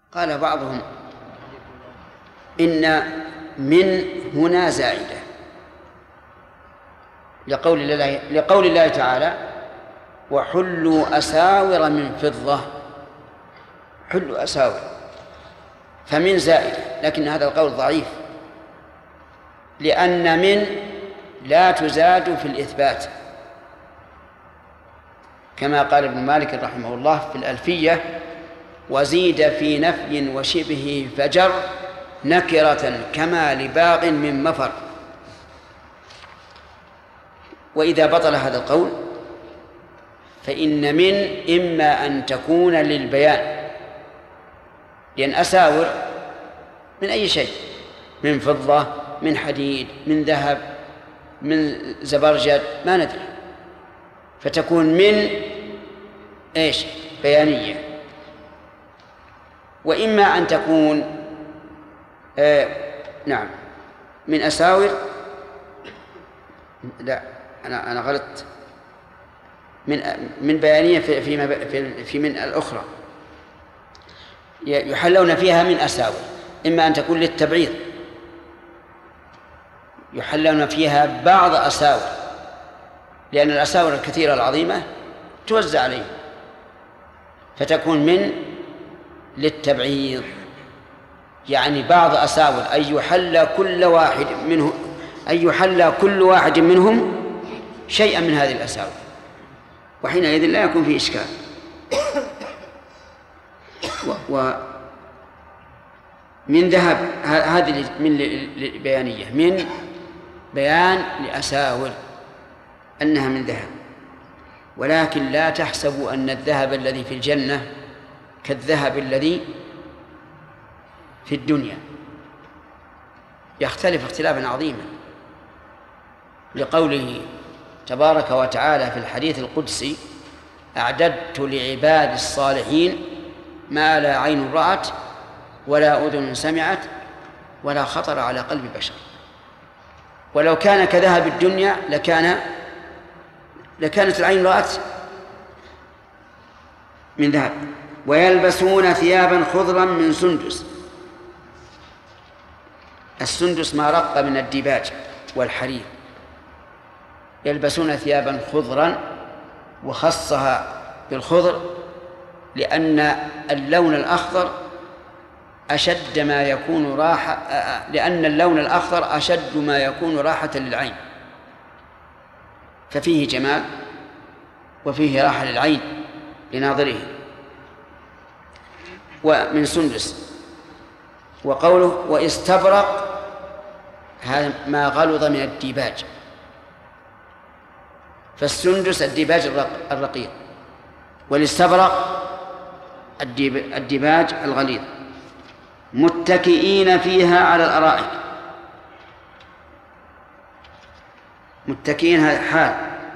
قال بعضهم إن من هنا زائدة لقول الله تعالى: وحلوا أساور من فضة. حلوا أساور، فمن زائدة، لكن هذا القول ضعيف، لأن من لا تزاد في الإثبات، كما قال ابن مالك رحمه الله في الألفية: وزيد في نفي وشبه فجر نكرة كما لباغ من مفر. وإذا بطل هذا القول فإن من إما أن تكون للبيان، لأن أساور من أي شيء، من فضة، من حديد، من ذهب، من زبرجد، ما ندري، فتكون من إيش؟ بيانية. وإما أن تكون نعم من أساور، لا أنا غلطت، من بيانية في من الأخرى يحلون فيها من أساور، إما أن تكون للتبعيض، يحلون فيها بعض أساور، لأن الأساور الكثيرة العظيمة توزع عليه، فتكون من للتبعيض، يعني بعض أساور، أن يحل كل واحد منهم شيئا من هذه الأساور، وحينئذ لا يكون فيه إشكال. ومن ذهب هذه من بيانية، من بيان لأساور أنها من ذهب، ولكن لا تحسبوا أن الذهب الذي في الجنة كالذهب الذي في الدنيا، يختلف اختلافا عظيما، لقوله تبارك وتعالى في الحديث القدسي: أعددت لعباد الصالحين ما لا عين رأت ولا أذن سمعت ولا خطر على قلب بشر. ولو كان كذهب الدنيا لكانت العين رأت من ذهب. ويلبسون ثيابا خضرا من سندس. السندس ما رق من الديباج والحرير. يلبسون ثيابا خضرا، وخصها بالخضر لأن اللون الأخضر أشد ما يكون لأن اللون الأخضر أشد ما يكون راحة للعين، ففيه جمال وفيه راحة للعين لناظره. ومن سندس. وقوله واستبرق، هذا ما غلظ من الديباج، فالسندس الديباج الرقيق، والاستبرق الديباج الغليظ. متكئين فيها على الأرائك. متكئين هذا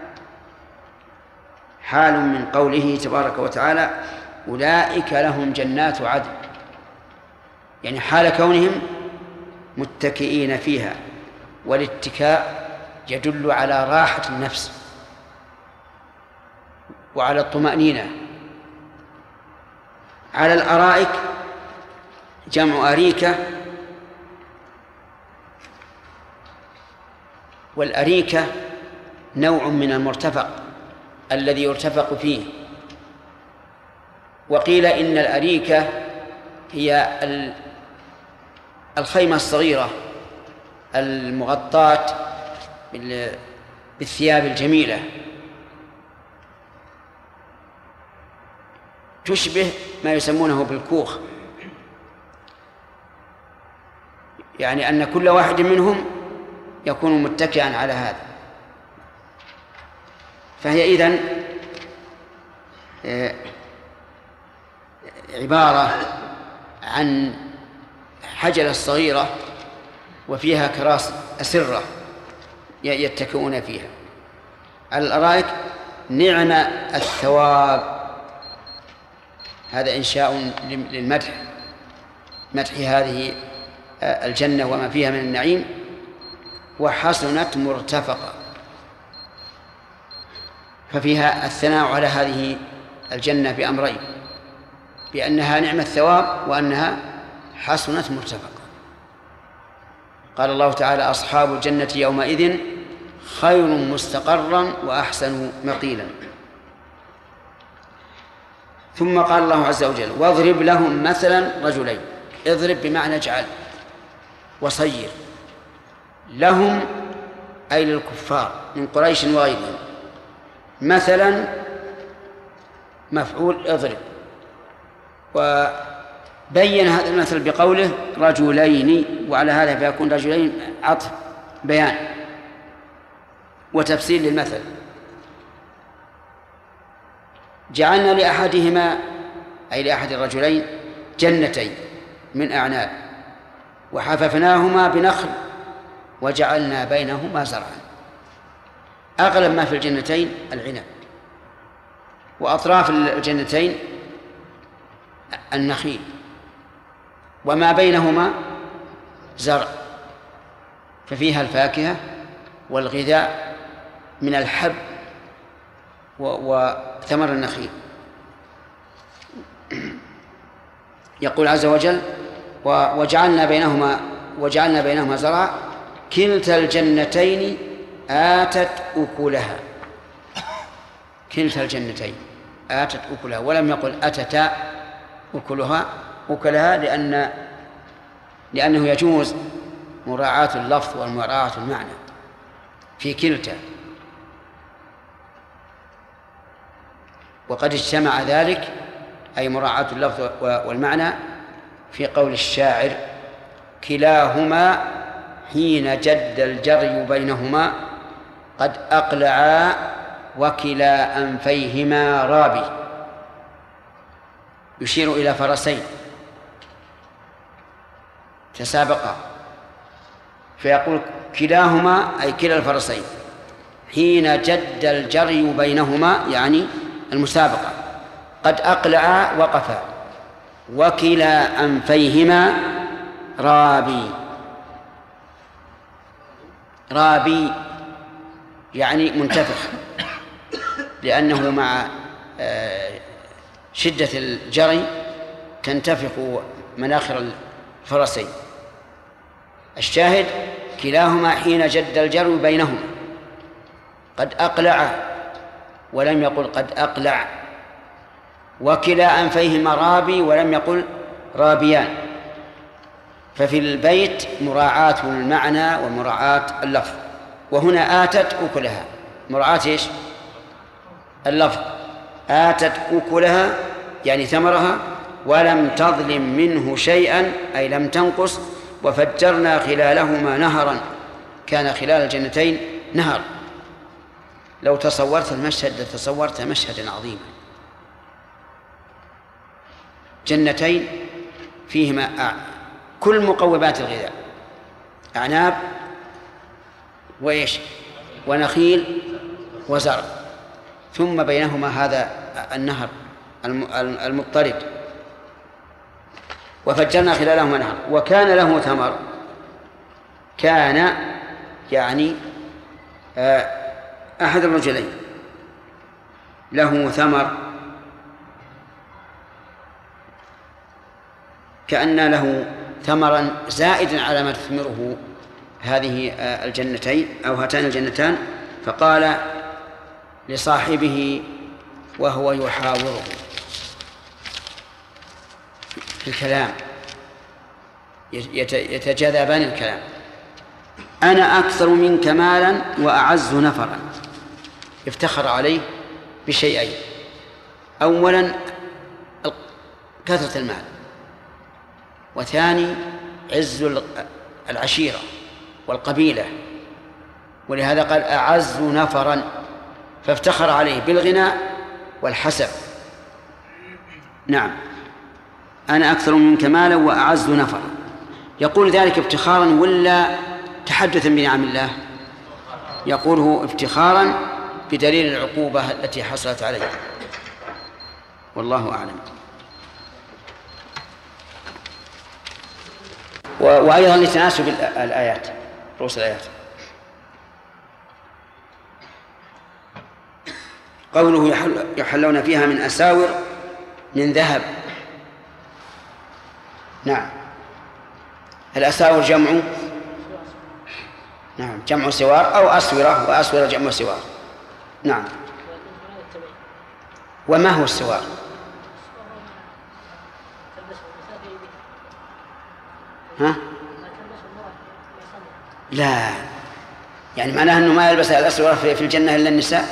حال من قوله تبارك وتعالى: أولئك لهم جنات عدن، يعني حال كونهم متكئين فيها، والاتكاء يدل على راحة النفس وعلى الطمأنينة. على الأرائك جمع أريكة، والأريكة نوع من المرتفق الذي يرتفق فيه. وقيل إن الأريكة هي الخيمة الصغيرة المغطاة بالثياب الجميلة، تشبه ما يسمونه بالكوخ، يعني أن كل واحد منهم يكون متكئا على هذا. فهي إذن عبارة عن حجرة صغيرة وفيها كراسي أسرة يتكئون فيها على الأرائك. نعم الثواب، هذا إنشاء للمدح، مدح هذه الجنة وما فيها من النعيم. وحسنت مرتفقة، ففيها الثناء على هذه الجنة بأمرين: بأنها نعم الثواب وأنها حسنت مرتفقة. قال الله تعالى: أصحاب الجنة يومئذ خير مستقرا وأحسن مقيلا. ثم قال الله عز وجل: واضرب لهم مثلا رجلين. اضرب بمعنى اجعل وصير. لهم أي للكفار من قريش وغيرهم. مثلا مفعول اضرب. وبين هذا المثل بقوله رجلين، وعلى هذا فيكون رجلين عطف بيان وتفسير للمثل. جعلنا لأحدهما أي لأحد الرجلين جنتين من أعناب وحففناهما بنخل وجعلنا بينهما زرعا. أغلب ما في الجنتين العنب، وأطراف الجنتين النخيل، وما بينهما زرع، ففيها الفاكهة والغذاء من الحب وثمر النخيل. يقول عز وجل: وجعلنا بينهما زرعا كلتا الجنتين آتت أكلها. كلتا الجنتين آتت أكلها، ولم يقل أتتا أكلها لأنه يجوز مراعاة اللفظ ومراعاة المعنى في كلتا، وقد اجتمع ذلك أي مراعاة اللفظ والمعنى في قول الشاعر: كلاهما حين جد الجري بينهما قد أقلعا وكلا أنفيهما رابي. يشير إلى فرسين تسابقا، فيقول كلاهما أي كلا الفرسين حين جد الجري بينهما يعني المسابقة قد أقلعا وقفا وكلا أنفيهما رابي. رابي يعني منتفخ، لأنه مع شدة الجري تنتفخ مناخر الفرسين. الشاهد: كلاهما حين جد الجري بينهما قد أقلع، ولم يقل قد أقلع. وكلا أنفيهما رابي، ولم يقل رابيان. ففي البيت مراعاة المعنى ومراعاة اللفظ. وهنا آتت أكلها، مراعاة إيش؟ اللفظ. آتت أكلها يعني ثمرها، ولم تظلم منه شيئا أي لم تنقص. وفجرنا خلالهما نهرا، كان خلال الجنتين نهر. لو تصورت المشهد لتصورت مشهدا عظيما. جنتين فيهما كل مقومات الغذاء، أعناب وإيش ونخيل وزرع، ثم بينهما هذا النهر المضطرد. وفجرنا خلالهما نهر وكان له ثمر. كان يعني أحد الرجلين له ثمر، كأن له ثمرا زائدا على ما تثمره هذه الجنتين أو هاتان الجنتان. فقال لصاحبه وهو يحاوره في الكلام، يتجاذبان الكلام: أنا أكثر منك مالا وأعز نفرا. افتخر عليه بشيئين: أولا كثرة المال، وثاني عز العشيرة والقبيلة، ولهذا قال أعز نفرا، فافتخر عليه بالغنى والحسب. نعم، أنا أكثر منك مالا وأعز نفرا. يقول ذلك افتخارا ولا تحدثا بنعم الله؟ يقوله افتخارا بدليل العقوبة التي حصلت عليه، والله أعلم. وأيضا لتناسب الآيات، رؤوس الآيات، قوله يحلون فيها من أساور من ذهب نعم. الأساور جمع، نعم، جمع سوار أو أسورة، وأسورة جمع سوار. نعم. وما هو السوار؟ ها؟ لا، يعني معناه أنه ما يلبس الأسورة في الجنة إلا النساء.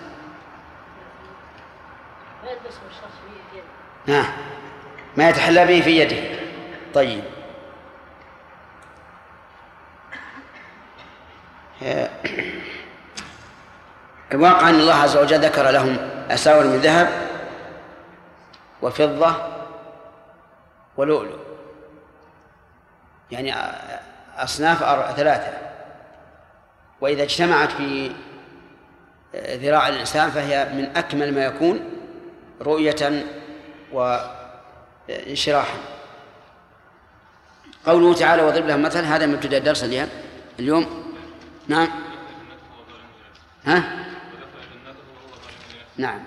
ما يتحلى به في يده. طيب. الواقع أن الله عز وجل ذكر لهم أساور من ذهب وفضة ولؤلؤ، يعني أصناف 3، وإذا اجتمعت في ذراع الإنسان فهي من أكمل ما يكون رؤية وانشراحا. قوله تعالى واضرب لهم مثل، هذا مبتدأ الدرس اليوم. نعم. نعم.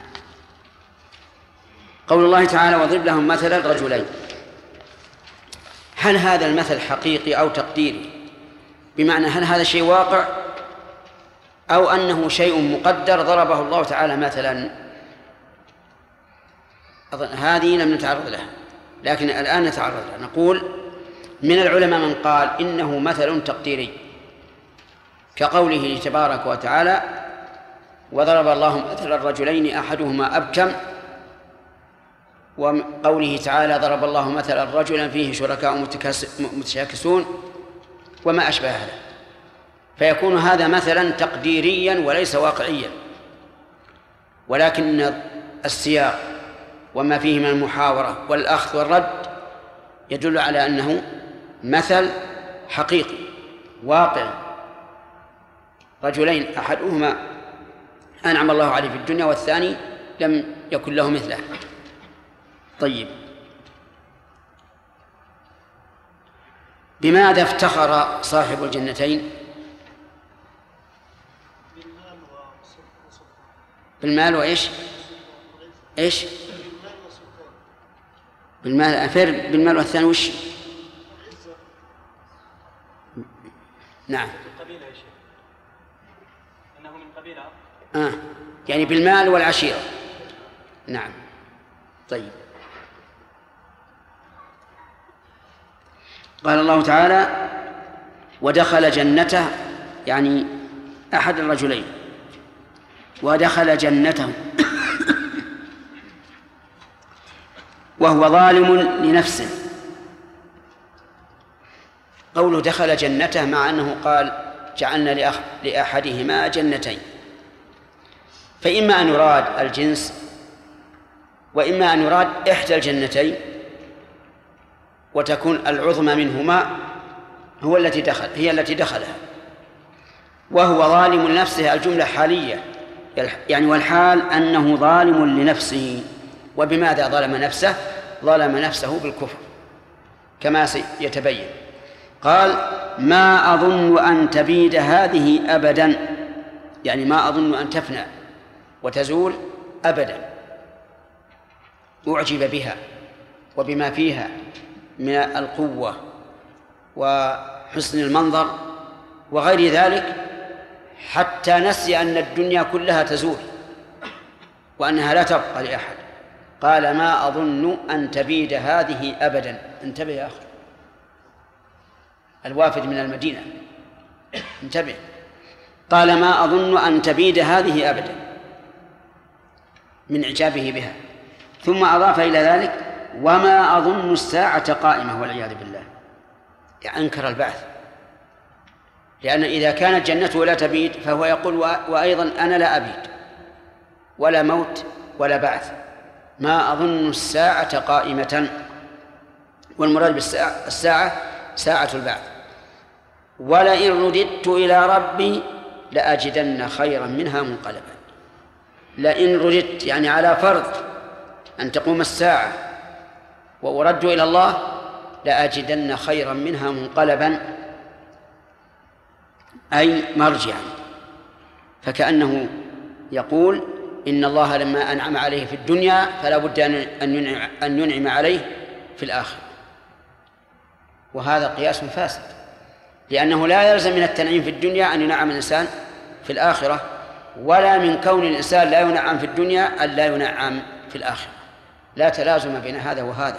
قول الله تعالى واضرب لهم مثل الرجلين، هل هذا المثل حقيقي أو تقديري؟ بمعنى هل هذا شيء واقع أو أنه شيء مقدر ضربه الله تعالى مثلا؟ هذه لم نتعرض لها، لكن الآن نتعرض لها. نقول من العلماء من قال إنه مثل تقديري، كقوله تبارك وتعالى وضرب الله مثل الرجلين أحدهما أبكم، وقوله تعالى ضرب الله مثل الرجل فيه شركاء متشاكسون وما أشبه هذا، فيكون هذا مثلا تقديريا وليس واقعيا. ولكن السياق وما فيه من المحاورة والأخذ والرد يدل على أنه مثل حقيقي واقعي. رجلين أحدهما أنعم الله عليه في الدنيا والثاني لم يكن له مثله. طيب، بماذا افتخر صاحب الجنتين؟ بالمال وإيش؟ إيش؟ بالمال أفر بالمال، والثاني وش؟ نعم. قبيلة يا شيخ، إنه من قبيلة. يعني بالمال والعشيرة. نعم. طيب. قال الله تعالى ودخل جنته، يعني أحد الرجلين، ودخل جنته وهو ظالم لنفسه. قوله دخل جنته مع أنه قال جعلنا لأحدهما جنتين، فإما أن يراد الجنس وإما أن يراد إحدى الجنتين وتكون العظمى منهما هي التي دخلها. وهو ظالم لنفسه، الجملة حالية، يعني والحال أنه ظالم لنفسه. وبماذا ظلم نفسه؟ ظلم نفسه بالكفر كما سيتبين. قال ما أظن أن تبيد هذه أبدا، يعني ما أظن أن تفنى وتزول أبدا. أعجب بها وبما فيها من القوة وحسن المنظر وغير ذلك، حتى نسي أن الدنيا كلها تزول وأنها لا تبقى لأحد. قال ما أظن أن تبيد هذه أبدا. انتبه يا أخي الوافد من المدينة، انتبه. قال ما أظن أن تبيد هذه أبدا من إعجابه بها، ثم أضاف إلى ذلك وما أظن الساعة قائمة، والعياذ بالله. يعني أنكر البعث، لأن إذا كانت جنته لا تبيد فهو يقول وأيضا أنا لا أبيد ولا موت ولا بعث. ما أظن الساعة قائمة، والمراد بالساعة ساعة البعث. ولئن رددت إلى ربي لأجدن خيرا منها منقلبا. لئن رددت يعني على فرض أن تقوم الساعة وأرد إلى الله لأجدن خيرا منها منقلبا، أي مرجعا. فكأنه يقول إن الله لما أنعم عليه في الدنيا فلا بد أن ينعم عليه في الآخرة. وهذا قياس فاسد، لأنه لا يلزم من التنعيم في الدنيا أن ينعم الإنسان في الآخرة، ولا من كون الإنسان لا ينعم في الدنيا أن لا ينعم في الآخرة، لا تلازم بين هذا وهذا.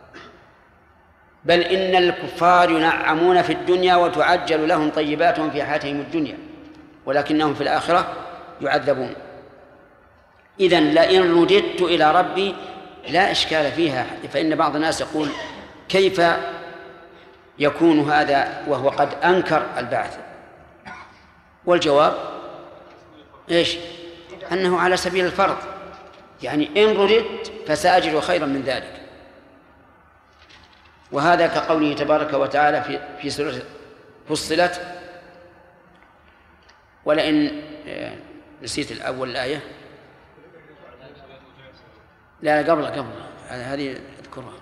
بل إن الكفار ينعمون في الدنيا وتعجل لهم طيباتهم في حياتهم الدنيا، ولكنهم في الآخرة يعذبون. إذن لئن رددت إلى ربي لا إشكال فيها، فإن بعض الناس يقول كيف يكون هذا وهو قد أنكر البعث؟ والجواب إيش؟ أنه على سبيل الفرض، يعني إن رددت فسأجد خيرا من ذلك. وهذا كقوله تبارك وتعالى في سورة فصلت: ولئن نسيت الأول الآية، لا قبل هذه اذكرها: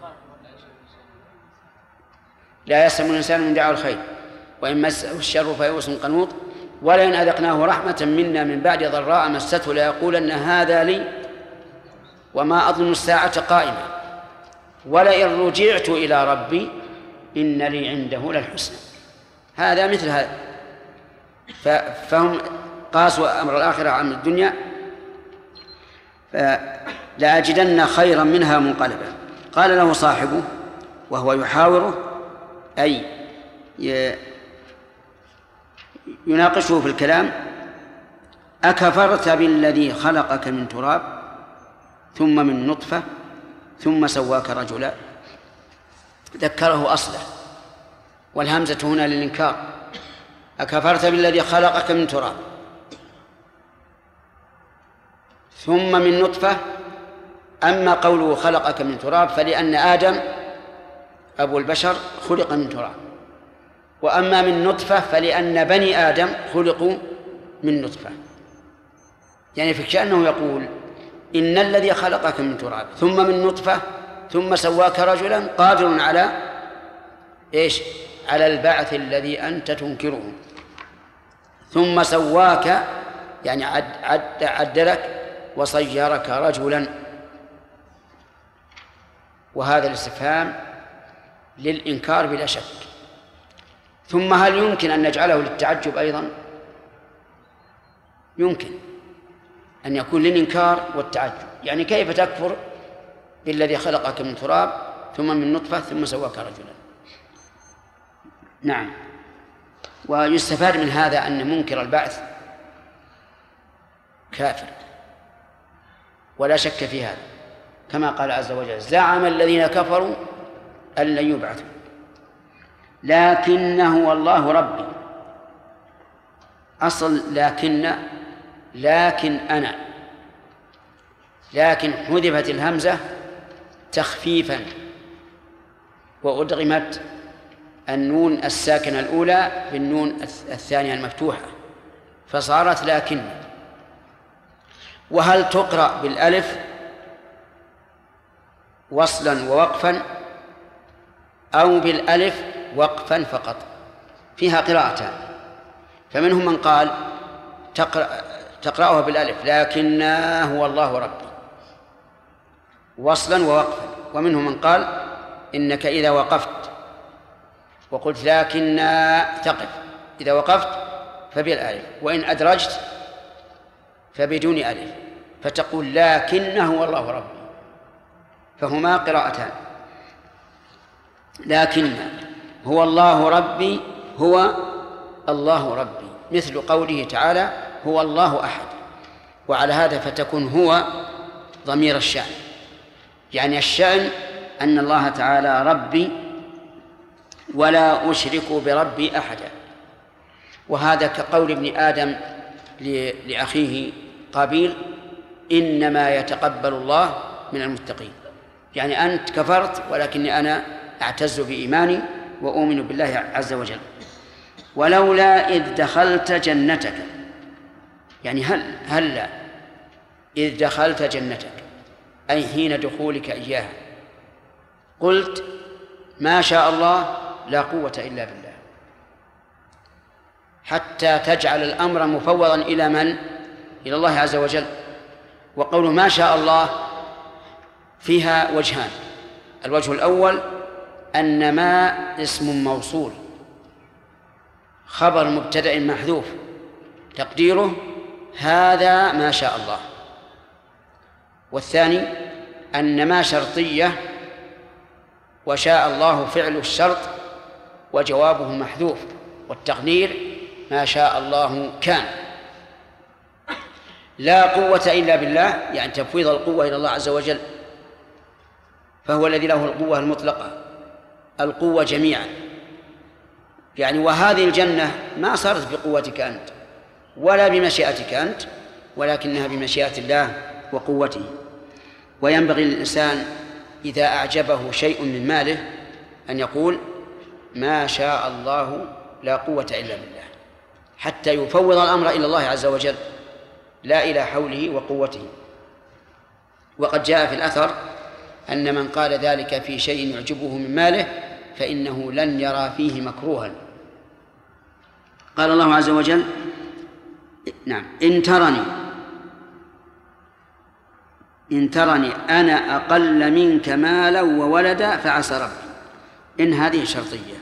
لا يسلم الإنسان من دعاء الخير وإن مسه الشر فيئوس قنوط ولئن أذقناه رحمة منا من بعد ضراء مسته ليقولن هذا لي وما أظن الساعة قائمة ولئن رجعت إلى ربي إن لي عنده للحسنى. هذا مثل هذا، فهم قاسوا أمر الآخرة عن الدنيا، فلأجدن خيرا منها منقلبا. قال له صاحبه وهو يحاوره، أي يناقشه في الكلام: أكفرت بالذي خلقك من تراب ثم من نطفة ثم سواك رجلا؟ ذكره أصله، والهمزة هنا للإنكار. أكفرت بالذي خلقك من تراب ثم من نطفة. أما قوله خلقك من تراب فلأن آدم أبو البشر خلق من تراب، وأما من نطفة فلأن بني آدم خلقوا من نطفة. يعني في كأنه يقول إن الذي خلقك من تراب ثم من نطفة ثم سواك رجلا قادر على إيش؟ على البعث الذي أنت تنكره. ثم سواك يعني عدلك وصيرك رجلا. وهذا الاستفهام للإنكار بلا شك. ثم هل يمكن أن نجعله للتعجب أيضا؟ يمكن أن يكون للإنكار والتعجب، يعني كيف تكفر بالذي خلقك من تراب ثم من نطفة ثم سواك رجلا؟ نعم. ويستفاد من هذا أن منكر البعث كافر ولا شك في هذا، كما قال عز وجل: زعم الذين كفروا أن لن يبعثوا لكنه والله ربي. أصل لكن أنا، لكن حذفت الهمزة تخفيفا وأدغمت النون الساكنة الأولى بالنون الثانية المفتوحة فصارت لكن. وهل تقرأ بالألف وصلا ووقفا أو بالألف وقفا فقط؟ فيها قراءتان، فمنهم من قال تقرأها بالألف لكنه هو الله ربي وصلا ووقفا، ومنهم من قال إنك إذا وقفت وقلت لكن تقف، إذا وقفت فبالألف، وإن أدرجت فبدون ألف، فتقول لكنه هو الله ربي. فهما قراءتان: لكن هو الله ربي هو الله ربي، مثل قوله تعالى هو الله أحد. وعلى هذا فتكون هو ضمير الشأن، يعني الشأن أن الله تعالى ربي ولا أشرك بربي أحدا. وهذا كقول ابن آدم لأخيه قابيل: إنما يتقبل الله من المتقين. يعني أنت كفرت ولكني أنا أعتز بإيماني وأؤمن بالله عز وجل. ولولا إذ دخلت جنتك، يعني هلا إذ دخلت جنتك أي حين دخولك إياها قلت ما شاء الله لا قوة إلا بالله، حتى تجعل الأمر مفوضا إلى من؟ إلى الله عز وجل. وقوله ما شاء الله فيها وجهان: الوجه الأول أن ما اسم موصول خبر مبتدأ محذوف تقديره هذا ما شاء الله. والثاني أن ما شرطية وشاء الله فعل الشرط وجوابه محذوف، والتقدير ما شاء الله كان. لا قوة إلا بالله يعني تفويض القوة إلى الله عز وجل، فهو الذي له القوة المطلقة، القوة جميعا يعني. وهذه الجنة ما صارت بقوتك أنت ولا بمشيئتك أنت، ولكنها بمشيئة الله وقوته. وينبغي للإنسان إذا أعجبه شيء من ماله أن يقول ما شاء الله لا قوة إلا بالله، حتى يفوض الأمر إلى الله عز وجل لا إلى حوله وقوته. وقد جاء في الأثر أن من قال ذلك في شيء يعجبه من ماله فإنه لن يرى فيه مكروها. قال الله عز وجل نعم إن ترني أنا أقل منك مالا وولدا فعسى ربي. إن هذه شرطية،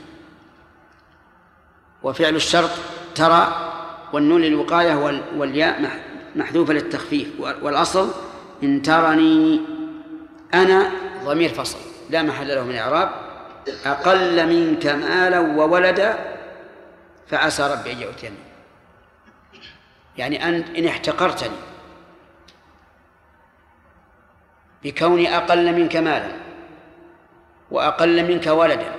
وفعل الشرط ترى والنون للوقاية والياء محذوفة للتخفيف، والأصل إن ترني أنا ضمير فصل لا محل له من إعراب، أقل منك مالا وولدا فعسى ربي أن يؤتيني، يعني إن احتقرتني بكوني أقل منك مالا وأقل منك ولدا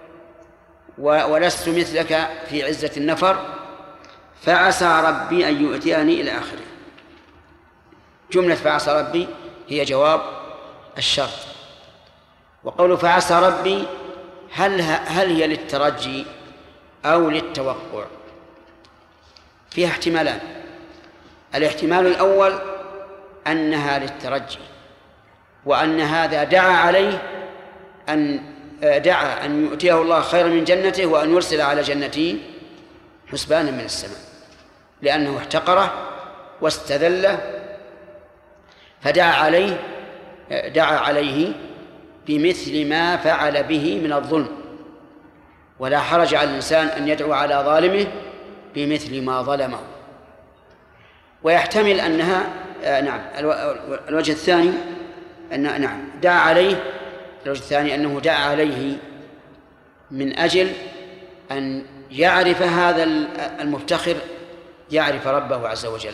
ولست مثلك في عزة النفر فعسى ربي أن يؤتيني إلى آخره. جملة فعسى ربي هي جواب الشرط. وقول فعسى ربي هل هي للترجي أو للتوقع؟ فيها احتمالان. الاحتمال الأول أنها للترجي، وأن هذا دعا أن يؤتيه الله خيرا من جنته وأن يرسل على جنته حسبانا من السماء، لأنه احتقره واستذله فدعا عليه بمثل ما فعل به من الظلم. ولا حرج على الإنسان أن يدعو على ظالمه بمثل ما ظلمه. ويحتمل أنها الوجه الثاني دعا عليه. الوجه الثاني أنه دعا عليه من أجل أن يعرف هذا المفتخر يعرف ربه عز وجل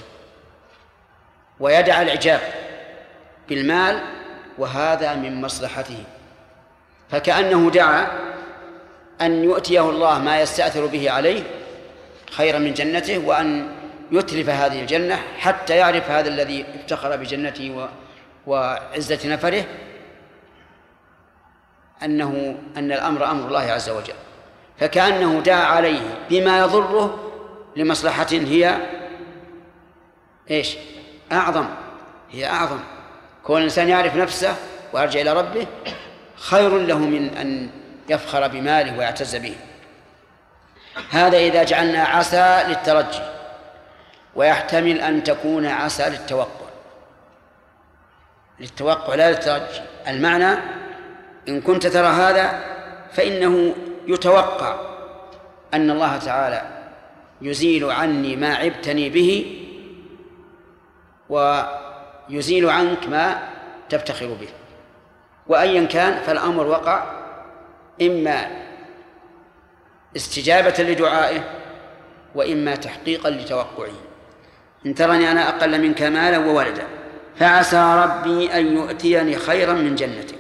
ويدع الإعجاب بالمال، وهذا من مصلحته. فكأنه دعا أن يؤتيه الله ما يستأثر به عليه خيرا من جنته، وأن يتلف هذه الجنة حتى يعرف هذا الذي افتخر بجنته وعزة نفره أن الأمر أمر الله عز وجل. فكأنه دعا عليه بما يضره لمصلحة هي أعظم. كون الإنسان يعرف نفسه ويرجع إلى ربه خير له من أن يفخر بماله ويعتز به. هذا إذا جعلنا عسى للترجي، ويحتمل أن تكون عسى للتوقع لا للترجي. المعنى إن كنت ترى هذا فإنه يتوقع أن الله تعالى يزيل عني ما عبتني به ويزيل عنك ما تفتخر به. وأيا كان فالأمر وقع، إما استجابة لدعائه وإما تحقيقا لتوقعه. إن ترني أنا أقل منك مالا وولدا فعسى ربي أن يؤتيني خيرا من جنتك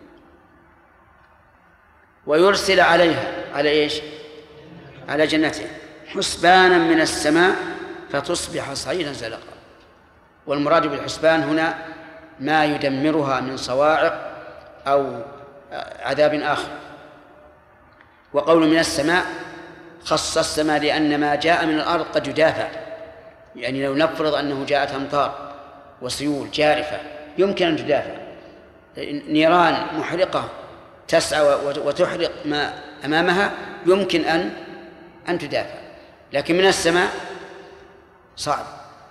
ويرسل عليها على جنته حسبانا من السماء فتصبح صعيدا زلقا. والمراد بالحسبان هنا ما يدمرها من صواعق أو عذاب آخر. وقول من السماء خص السماء لأن ما جاء من الأرض قد يدافع، يعني لو نفرض أنه جاءت أمطار وسيول جارفة يمكن أن تدافع، نيران محرقة تسعى وتحرق ما أمامها يمكن أن تدافع، لكن من السماء صعب.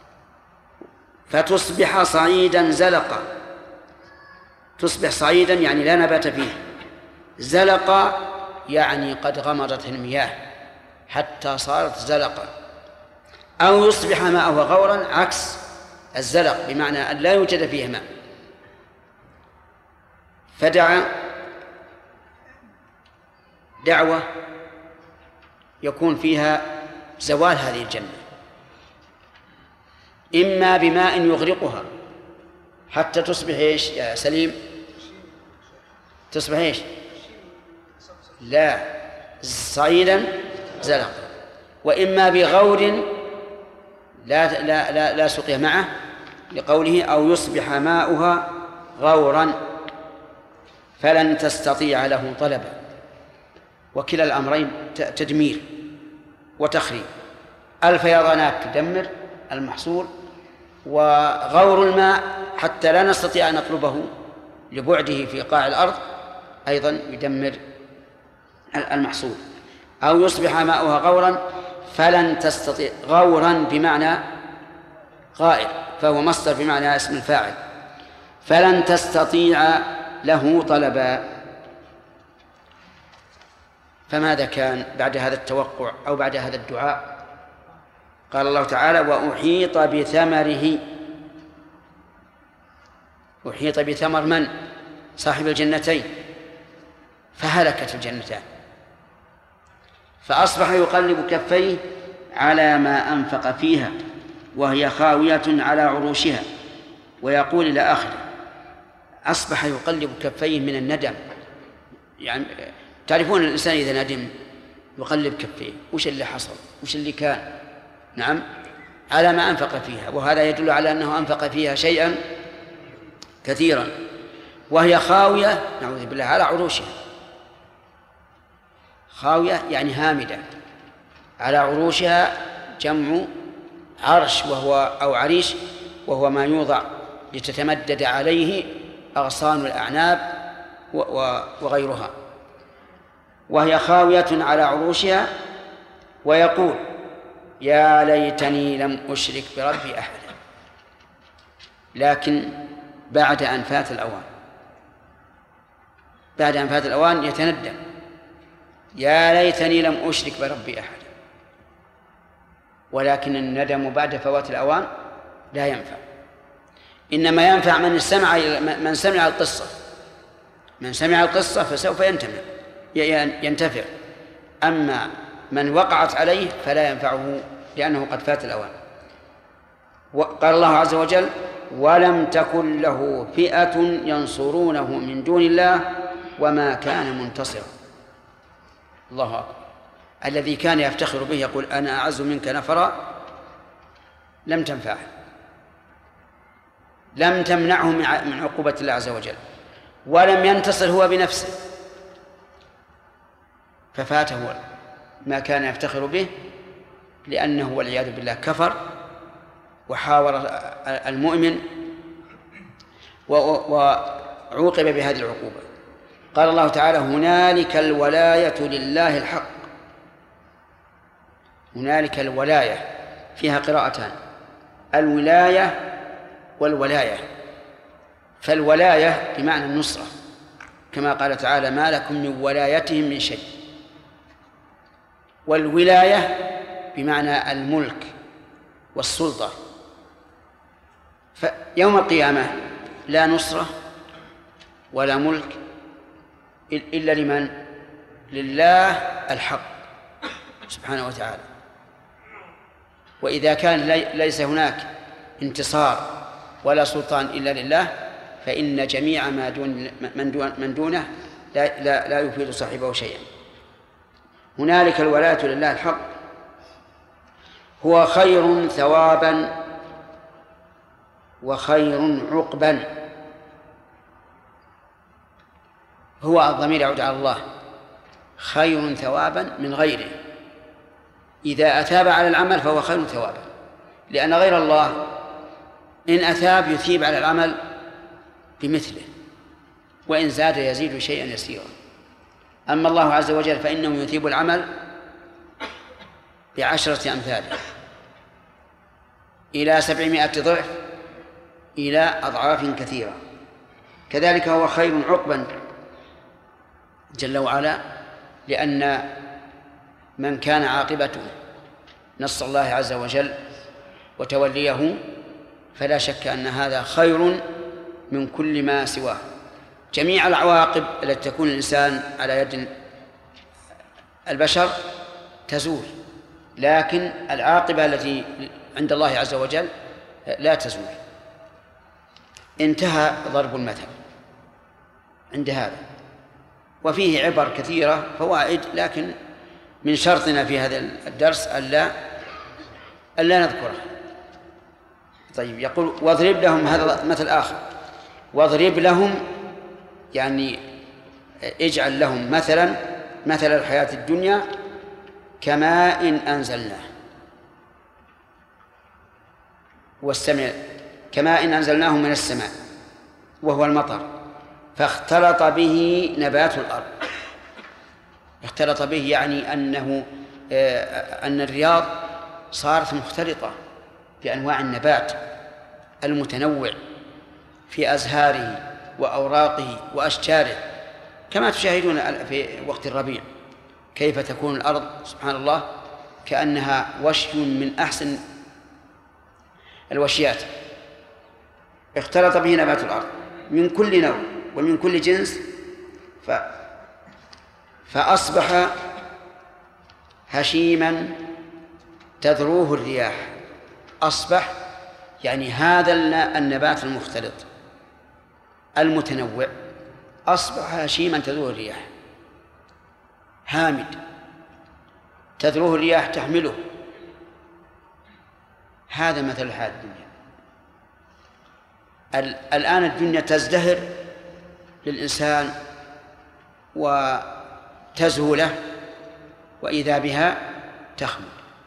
فتصبح صعيدا زلقا، تصبح صعيدا يعني لا نبات فيه زلق يعني قد غمرت المياه حتى صارت زلقا، أو يصبح ماؤها غورا عكس الزلق بمعنى أن لا يوجد فيه ماء. فدعا دعوة يكون فيها زوال هذه الجنة، إما بماء يغرقها حتى تصبح إيش يا سليم؟ تصبح إيش؟ لا، صعيدا زلقا، وإما بغور لا سقي معه، لقوله أو يصبح ماؤها غورا فلن تستطيع له طلبا. وكلا الأمرين تدمير وتخريب. الفيضانات تدمر المحصول، وغور الماء حتى لا نستطيع أن نطلبه لبعده في قاع الأرض أيضا يدمر المحصول. أو يصبح ماؤها غورا فلن تستطيع، غورا بمعنى غائر، فهو مصدر بمعنى اسم الفاعل، فلن تستطيع له طلبا. فماذا كان بعد هذا التوقع أو بعد هذا الدعاء؟ قال الله تعالى: وأحيط بثمره. أحيط بثمر من؟ صاحب الجنتين، فهلكت الجنتان، فأصبح يقلب كفيه على ما أنفق فيها وهي خاوية على عروشها، ويقول إلى آخره. أصبح يقلب كفيه من الندم. يعني تعرفون الإنسان إذا ندم يقلب كفيه، وش اللي حصل، وش اللي كان. نعم، على ما أنفق فيها، وهذا يدل على أنه أنفق فيها شيئا كثيرا، وهي خاوية نعوذ بالله على عروشها. خاوية يعني هامدة، على عروشها جمع عرش، وهو أو عريش، وهو ما يوضع لتتمدد عليه أغصان الأعناب وغيرها. وهي خاوية على عروشها، ويقول: يا ليتني لم أشرك بربي أحدا. لكن بعد أن فات الأوان، بعد أن فات الأوان يتندم: يا ليتني لم أشرك بربي أحدا. ولكن الندم بعد فوات الأوان لا ينفع، إنما ينفع من سمع القصة. من سمع القصة فسوف ينتفع، أما من وقعت عليه فلا ينفعه لأنه قد فات الأوان. قال الله عز وجل: ولم تكن له فئة ينصرونه من دون الله وما كان منتصرا. الله أكبر. الذي كان يفتخر به يقول: أنا أعز منك نفرا، لم تنفعه، لم تمنعه من عقوبة الله عز وجل، ولم ينتصر هو بنفسه، ففاته ما كان يفتخر به، لأنه والعياذ بالله كفر وحاور المؤمن وعوقب بهذه العقوبة. قال الله تعالى: هنالك الولاية لله الحق. هنالك الولاية فيها قراءتان: الولاية والولاية. فالولاية بمعنى النصرة، كما قال تعالى: ما لكم من ولايتهم من شيء. والولاية بمعنى الملك والسلطة. فيوم القيامة لا نصرة ولا ملك إلا لمن؟ لله الحق سبحانه وتعالى. وإذا كان ليس هناك انتصار ولا سلطان إلا لله، فإن جميع من دونه لا يفيد صاحبه شيئا. هنالك الولاية لله الحق، هو خير ثوابا وخير عقبا. هو الضمير يعود على الله، خير ثوابا من غيره. إذا أثاب على العمل فهو خير ثوابا، لأن غير الله إن أثاب يثيب على العمل بمثله، وإن زاد يزيد شيئا يسيرا. أما الله عز وجل فإنه يثيب العمل ب10 أمثاله إلى 700 ضعف إلى أضعاف كثيرة. كذلك هو خير عقبا، جل وعلا، لأن من كان عاقبته نصر الله عز وجل وتوليه فلا شك أن هذا خير من كل ما سواه. جميع العواقب التي تكون الإنسان على يد البشر تزول، لكن العاقبة التي عند الله عز وجل لا تزول. انتهى ضرب المثل عند هذا، وفيه عبر كثيرة فوائد، لكن من شرطنا في هذا الدرس ألا نذكره. طيب، يقول واضرب لهم، هذا مثل آخر، واضرب لهم يعني اجعل لهم مثلا مثل الحياة الدنيا كماء أنزلناه، واستمع، كماء أنزلناه من السماء وهو المطر فاختلط به نبات الأرض. اختلط به يعني أن الرياض صارت مختلطة بأنواع النبات المتنوع في أزهاره وأوراقه وأشجاره، كما تشاهدون في وقت الربيع كيف تكون الأرض سبحان الله كأنها وشي من أحسن الوشيات. اختلط به نبات الأرض من كل نوع ومن كل جنس فأصبح هشيما تذروه الرياح. أصبح يعني هذا النبات المختلط المتنوع أصبح هشيما تذروه الرياح، هامد تذروه الرياح تحمله. هذا مثل الحياة الدنيا. الآن الدنيا تزدهر للإنسان وتزهو له، وإذا بها تخمد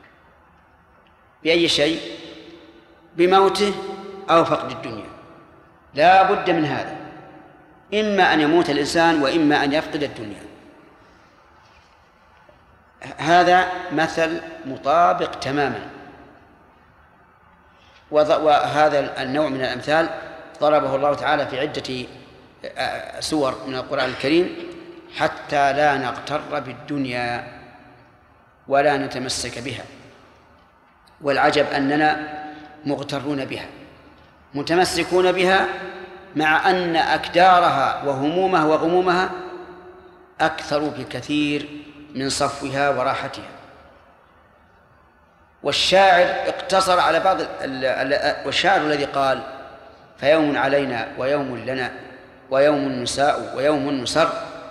بأي شيء، بموته أو فقد الدنيا. لا بد من هذا، إما أن يموت الإنسان وإما أن يفقد الدنيا. هذا مثل مطابق تماما، وهذا النوع من الأمثال ضربه الله تعالى في عدة سور من القرآن الكريم حتى لا نغتر بالدنيا ولا نتمسك بها. والعجب أننا مغترون بها متمسكون بها، مع أن أكدارها وهمومها وغمومها أكثر بكثير من صفوها وراحتها. والشاعر اقتصر على بعض والشاعر الذي قال فيوم علينا ويوم لنا ويوم نساء ويوم نسر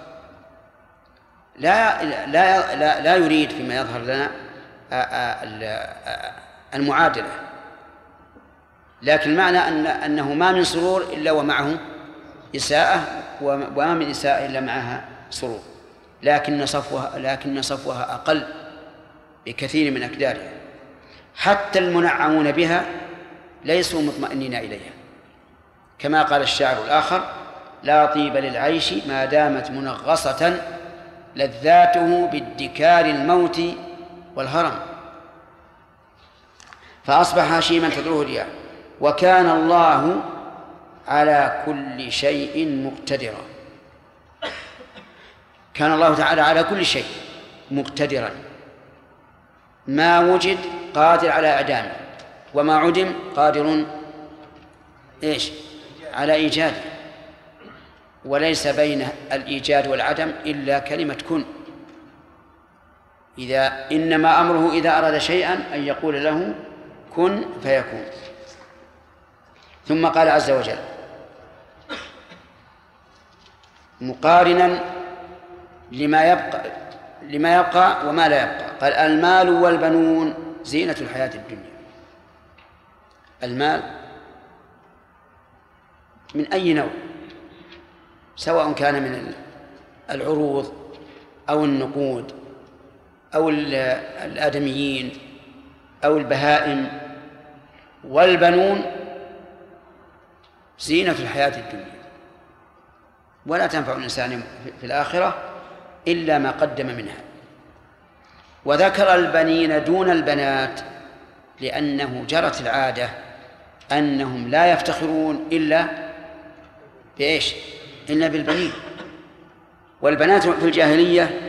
لا يريد فيما يظهر لنا المعادلة، لكن المعنى أنه ما من سرور إلا ومعه إساءة، وما من إساءة إلا معها سرور، لكن صفوها أقل بكثير من أكدارها. حتى المنعمون بها ليسوا مطمئنين إليها، كما قال الشاعر الآخر لا طيب للعيش ما دامت منغصة لذاته بادكار الموت والهرم. فأصبح هشيما تدروه الرياح وكان الله على كل شيء مقتدرا. كان الله تعالى على كل شيء مقتدرا، ما وجد قادر على إعدامه، وما عدم قادر على إيجاده. وليس بين الإيجاد والعدم إلا كلمة كن. إنما أمره إذا أراد شيئا أن يقول له كن فيكون. ثم قال عز وجل مقارنا لما يبقى وما لا يبقى، قال المال والبنون زينة الحياة الدنيا. المال من أي نوع، سواء كان من العروض أو النقود أو الآدميين أو البهائم، والبنون زينة الحياة الدنيا، ولا تنفع الإنسان في الآخرة إلا ما قدم منها. وذكر البنين دون البنات لأنه جرت العادة أنهم لا يفتخرون إلا بإيش؟ إلا بالبنين. والبنات في الجاهلية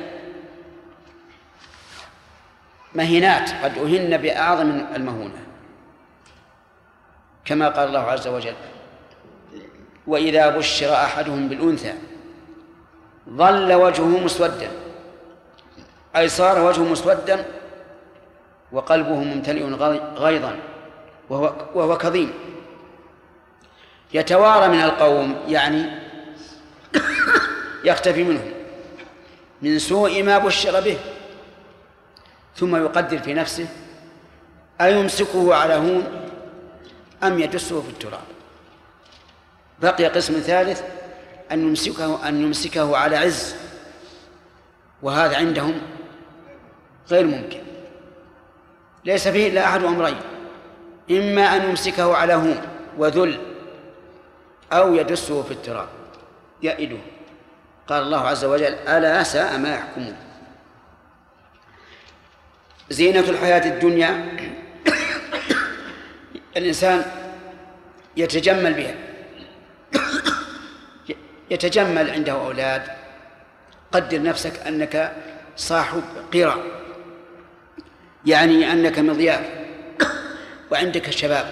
مهينات، قد أهن بأعظم المهونة، كما قال الله عز وجل: وإذا بشر أحدهم بالأنثى ظل وجهه مسودا، أي صار وجهه مسودا وقلبه ممتلئ غيظا وهو كظيم، يتوارى من القوم، يعني يختفي منهم من سوء ما بشر به، ثم يقدر في نفسه أيمسكه على هون أم يدسه في التراب. بقي قسم ثالث، أن يمسكه على عز، وهذا عندهم غير ممكن، ليس فيه إلا أحد أمرين: إما أن يمسكه على هون وذل، أو يدسه في التراب يئده. قال الله عز وجل: ألا ساء ما يحكمون. زينة الحياة الدنيا الإنسان يتجمل بها، يتجمل عنده أولاد. قدر نفسك أنك صاحب قرى، يعني أنك مضياف، وعندك شباب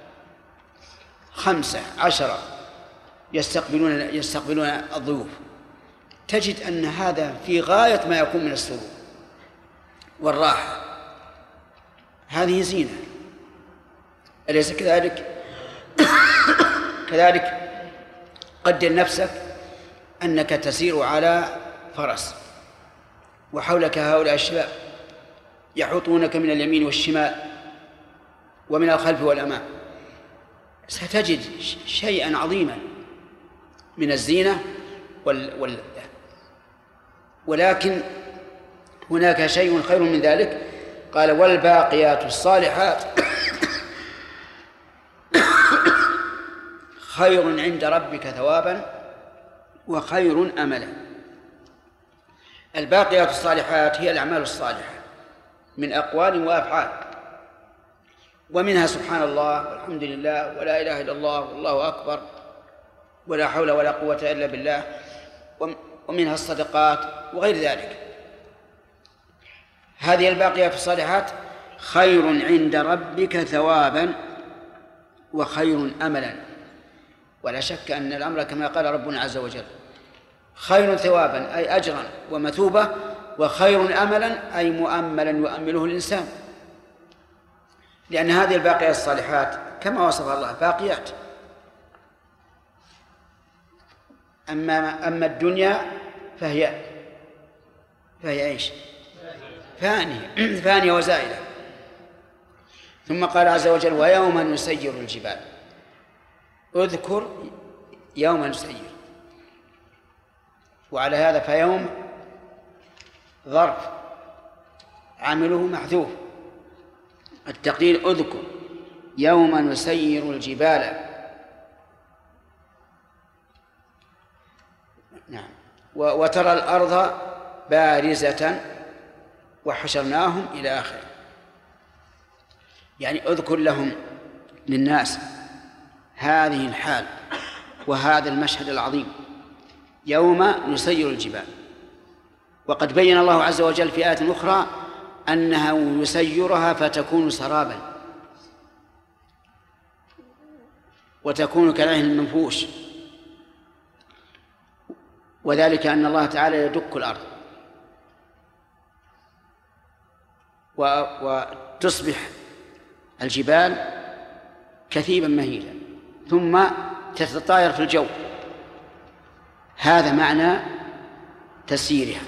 5 10 يستقبلون الضيوف، تجد أن هذا في غاية ما يكون من السرور والراحة. هذه زينة، أليس كذلك؟ كذلك قدر نفسك أنك تسير على فرس، وحولك هؤلاء الشباب يحوطونك من اليمين والشمال ومن الخلف والأمام، ستجد شيئا عظيما من الزينة ولكن هناك شيء خير من ذلك. قال: والباقيات الصالحات خير عند ربك ثوابا وخير أملا. الباقيات الصالحات هي الأعمال الصالحة من أقوال وأفعال، ومنها سبحان الله والحمد لله ولا إله إلا الله والله أكبر ولا حول ولا قوة إلا بالله، ومنها الصدقات وغير ذلك. هذه الباقيات الصالحات خير عند ربك ثوابا وخير أملا. ولا شك أن الأمر كما قال ربنا عز وجل: خير ثوابا أي أجرا ومثوبة، وخير أملا أي مؤملا يؤمله الإنسان، لأن هذه الباقيات الصالحات كما وصف الله باقيات. أما الدنيا فهي إيش؟ فانية وزائلة. ثم قال عز وجل: ويوم نسير الجبال. اذكر يوم نسير، وعلى هذا فيوم ظرف عامله محذوف، التقدير اذكر يوم نسير الجبال. نعم. وترى الأرض بارزة وحشرناهم إلى آخره. يعني اذكر لهم للناس هذه الحال وهذا المشهد العظيم يوم نسير الجبال. وقد بين الله عز وجل في آية أخرى أنها يسيرها فتكون سرابا وتكون كالعهن المنفوش، وذلك أن الله تعالى يدك الأرض وتصبح الجبال كثيبا مهيلا ثم تتطاير في الجو. هذا معنى تسييرها.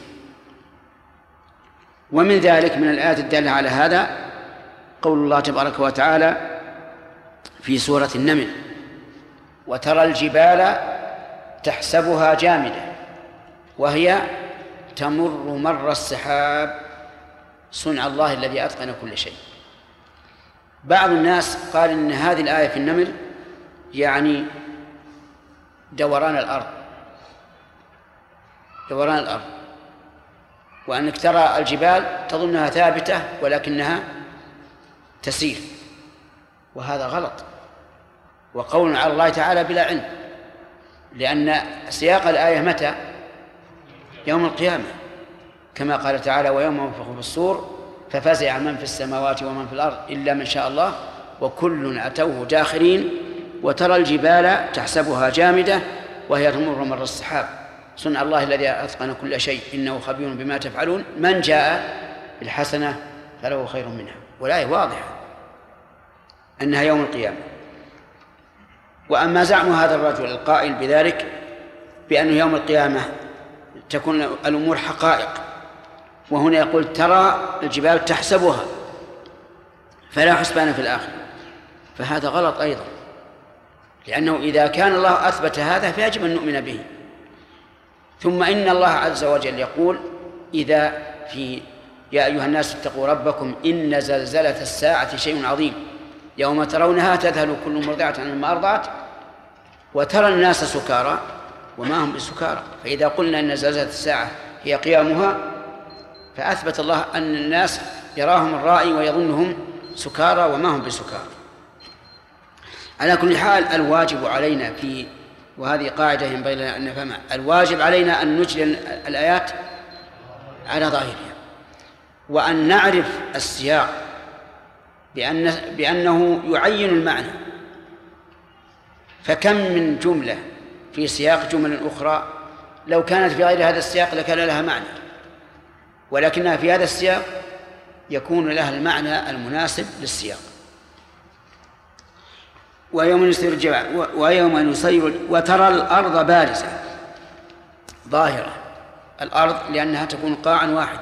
ومن ذلك من الآيات الدالة على هذا قول الله تبارك وتعالى في سورة النمل: وترى الجبال تحسبها جامدة وهي تمر مر السحاب صنع الله الذي أتقن كل شيء. بعض الناس قال إن هذه الآية في النمل يعني دوران الأرض، وأنك ترى الجبال تظنها ثابتة ولكنها تسير، وهذا غلط وقول على الله تعالى بلا علم، لأن سياق الآية متى؟ يوم القيامة، كما قال تعالى: ويوم ينفخ في الصور ففزع من في السماوات ومن في الأرض إلا من شاء الله وكل أتوه داخرين وترى الجبال تحسبها جامدة وهي تمر مر السحاب صنع الله الذي أتقن كل شيء إنه خبير بما تفعلون من جاء بالحسنة فله خير منها. والآية واضحة أنها يوم القيامة. وأما زعم هذا الرجل القائل بذلك بأنه يوم القيامة تكون الأمور حقائق، وهنا يقول ترى الجبال تحسبها فلا حسبان في الآخرة، فهذا غلط أيضا، لأنه إذا كان الله أثبت هذا فيجب أن نؤمن به. ثم إن الله عز وجل يقول إذا في يا أيها الناس اتقوا ربكم إن زلزلة الساعة شيء عظيم يوم ترونها تذهل كل مرضعة عما أرضعت وترى الناس سكارى وما هم بسكارى. فإذا قلنا إن زلزلة الساعة هي قيامها فأثبت الله أن الناس يراهم الرائي ويظنهم سكارى وما هم بسكارى. على كل حال الواجب علينا وهذه قاعدة ينبغي أن نفهمها، الواجب علينا أن نجري الآيات على ظاهرها وأن نعرف السياق بأنه يعين المعنى. فكم من جملة في سياق جمل أخرى لو كانت في غير هذا السياق لكان لها معنى، ولكنها في هذا السياق يكون لها المعنى المناسب للسياق. ويوم يسير الجبال ويوم يسير وترى الأرض بارزة ظاهرة، الأرض لأنها تكون قاعا واحدا،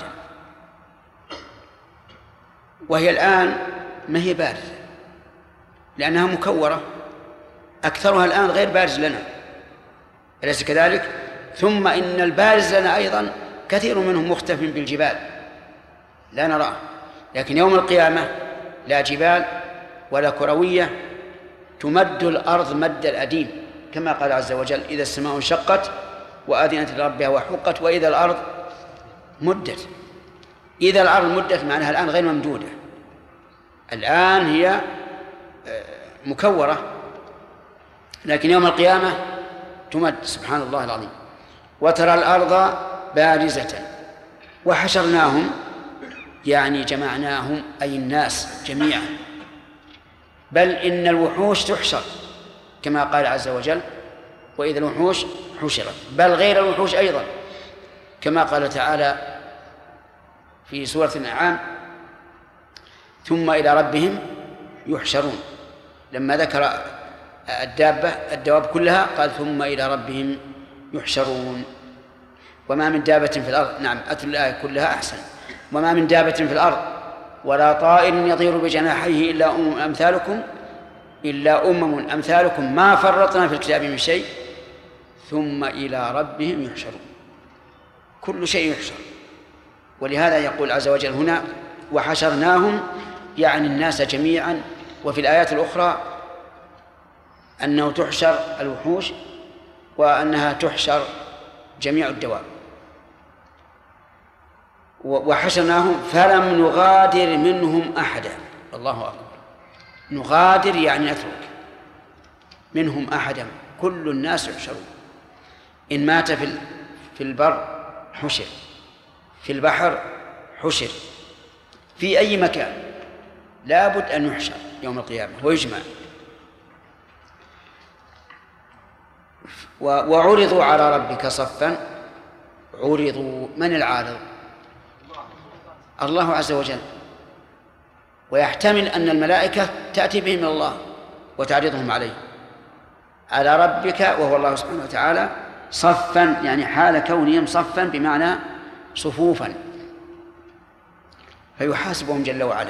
وهي الآن ما هي بارزة لأنها مكورة، أكثرها الآن غير بارز لنا، أليس كذلك؟ ثم إن البارز لنا أيضا كثير منهم مختف بالجبال لا نراه، لكن يوم القيامة لا جبال ولا كروية، تمد الأرض مد الأديم كما قال عز وجل إذا السماء انشقت وأذنت لربها وحقت وإذا الأرض مدت. إذا الأرض مدت معناها الآن غير ممدودة، الآن هي مكورة، لكن يوم القيامة تمد. سبحان الله العظيم. وترى الأرض بارزة وحشرناهم يعني جمعناهم أي الناس جميعا، بل إن الوحوش تحشر كما قال عز وجل وإذا الوحوش حشرت، بل غير الوحوش أيضا كما قال تعالى في سورة الأنعام ثم إلى ربهم يحشرون، لما ذكر الدواب كلها قال ثم إلى ربهم يحشرون. وما من دابة في الأرض، نعم أتل الآية كلها أحسن، وما من دابة في الأرض ولا طائر يطير بجناحيه إلا أمم أمثالكم ما فرطنا في الكتاب من شيء ثم إلى ربهم يحشرون. كل شيء يحشر، ولهذا يقول عز وجل هنا وحشرناهم يعني الناس جميعا. وفي الآيات الأخرى أنه تحشر الوحوش وأنها تحشر جميع الدواب. وحشرناهم فلم نغادر منهم أحدا. الله أكبر. نغادر يعني نترك منهم أحدا، كل الناس يحشرون. إن مات في البر حشر، في البحر حشر، في أي مكان لا بد أن يحشر يوم القيامة ويجمع. وعرضوا على ربك صفا. عرضوا، من العارض؟ الله عز وجل، ويحتمل أن الملائكة تأتي بهم من الله وتعرضهم عليه. على ربك وهو الله سبحانه وتعالى صفا يعني حال كونهم صفا بمعنى صفوفا، فيحاسبهم جل وعلا.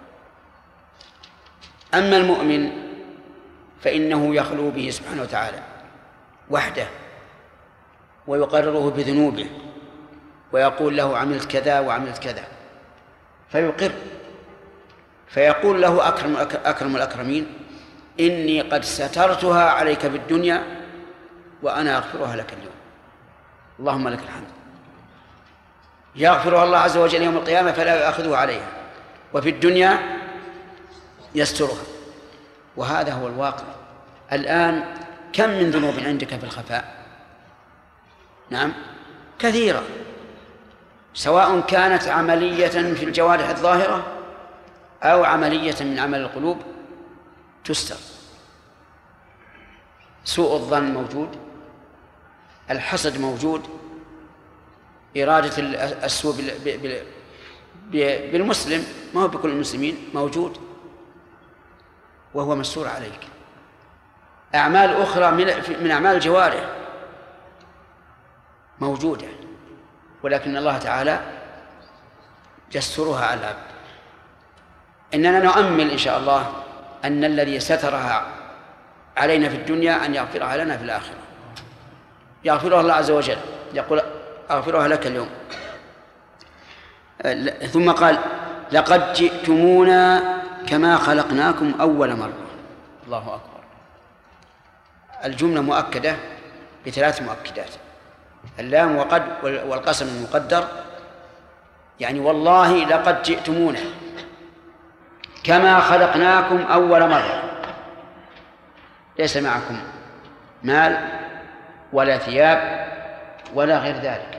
أما المؤمن فإنه يخلو به سبحانه وتعالى وحده ويقرره بذنوبه ويقول له عملت كذا وعملت كذا فيقر، فيقول له أكرم الأكرمين إني قد سترتها عليك في الدنيا وأنا أغفرها لك اليوم، اللهم لك الحمد. يغفرها الله عز وجل يوم القيامة فلا يأخذه عليها، وفي الدنيا يسترها. وهذا هو الواقع الآن. كم من ذنوب عندك في الخفاء؟ نعم كثيرة، سواء كانت عملية في الجوارح الظاهرة أو عملية من عمل القلوب تستر. سوء الظن موجود، الحسد موجود، إرادة السوء بالمسلم ما هو بكل المسلمين موجود وهو مستور عليك. أعمال أخرى من أعمال الجوارح موجودة، ولكن الله تعالى يسترها على العبد. إننا نؤمل إن شاء الله أن الذي سترها علينا في الدنيا أن يغفرها لنا في الآخرة، يغفرها الله عز وجل، يقول أغفرها لك اليوم. ثم قال لقد جئتمونا كما خلقناكم أول مرة. الله أكبر. الجملة مؤكدة بثلاث مؤكدات: اللام وقد والقسم المقدر، يعني والله لقد جئتمونا كما خلقناكم أول مرة، ليس معكم مال ولا ثياب ولا غير ذلك،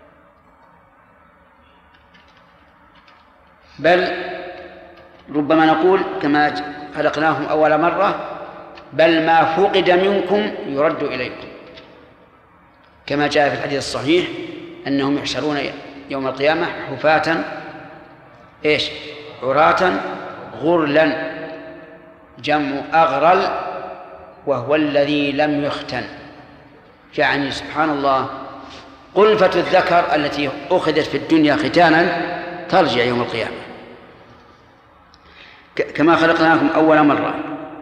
بل ربما نقول كما خلقناهم أول مرة، بل ما فقد منكم يرد إليكم، كما جاء في الحديث الصحيح أنهم يحشرون يوم القيامة حفاة عراة غرلا، جمع أغرل وهو الذي لم يختن، يعني سبحان الله قلفة الذكر التي أخذت في الدنيا ختانا ترجع يوم القيامة. كما خلقناكم أول مرة،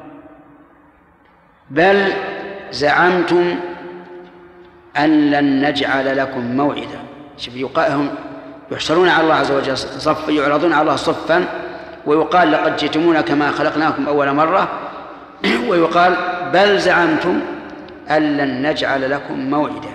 بل زعمتم أن لن نجعل لكم موعدا. هم يحشرون على الله عز وجل صفا، يعرضون على الله صفا، ويقال لقد جئتمونا كما خلقناكم أول مرة، ويقال بل زعمتم أن لن نجعل لكم موعدا.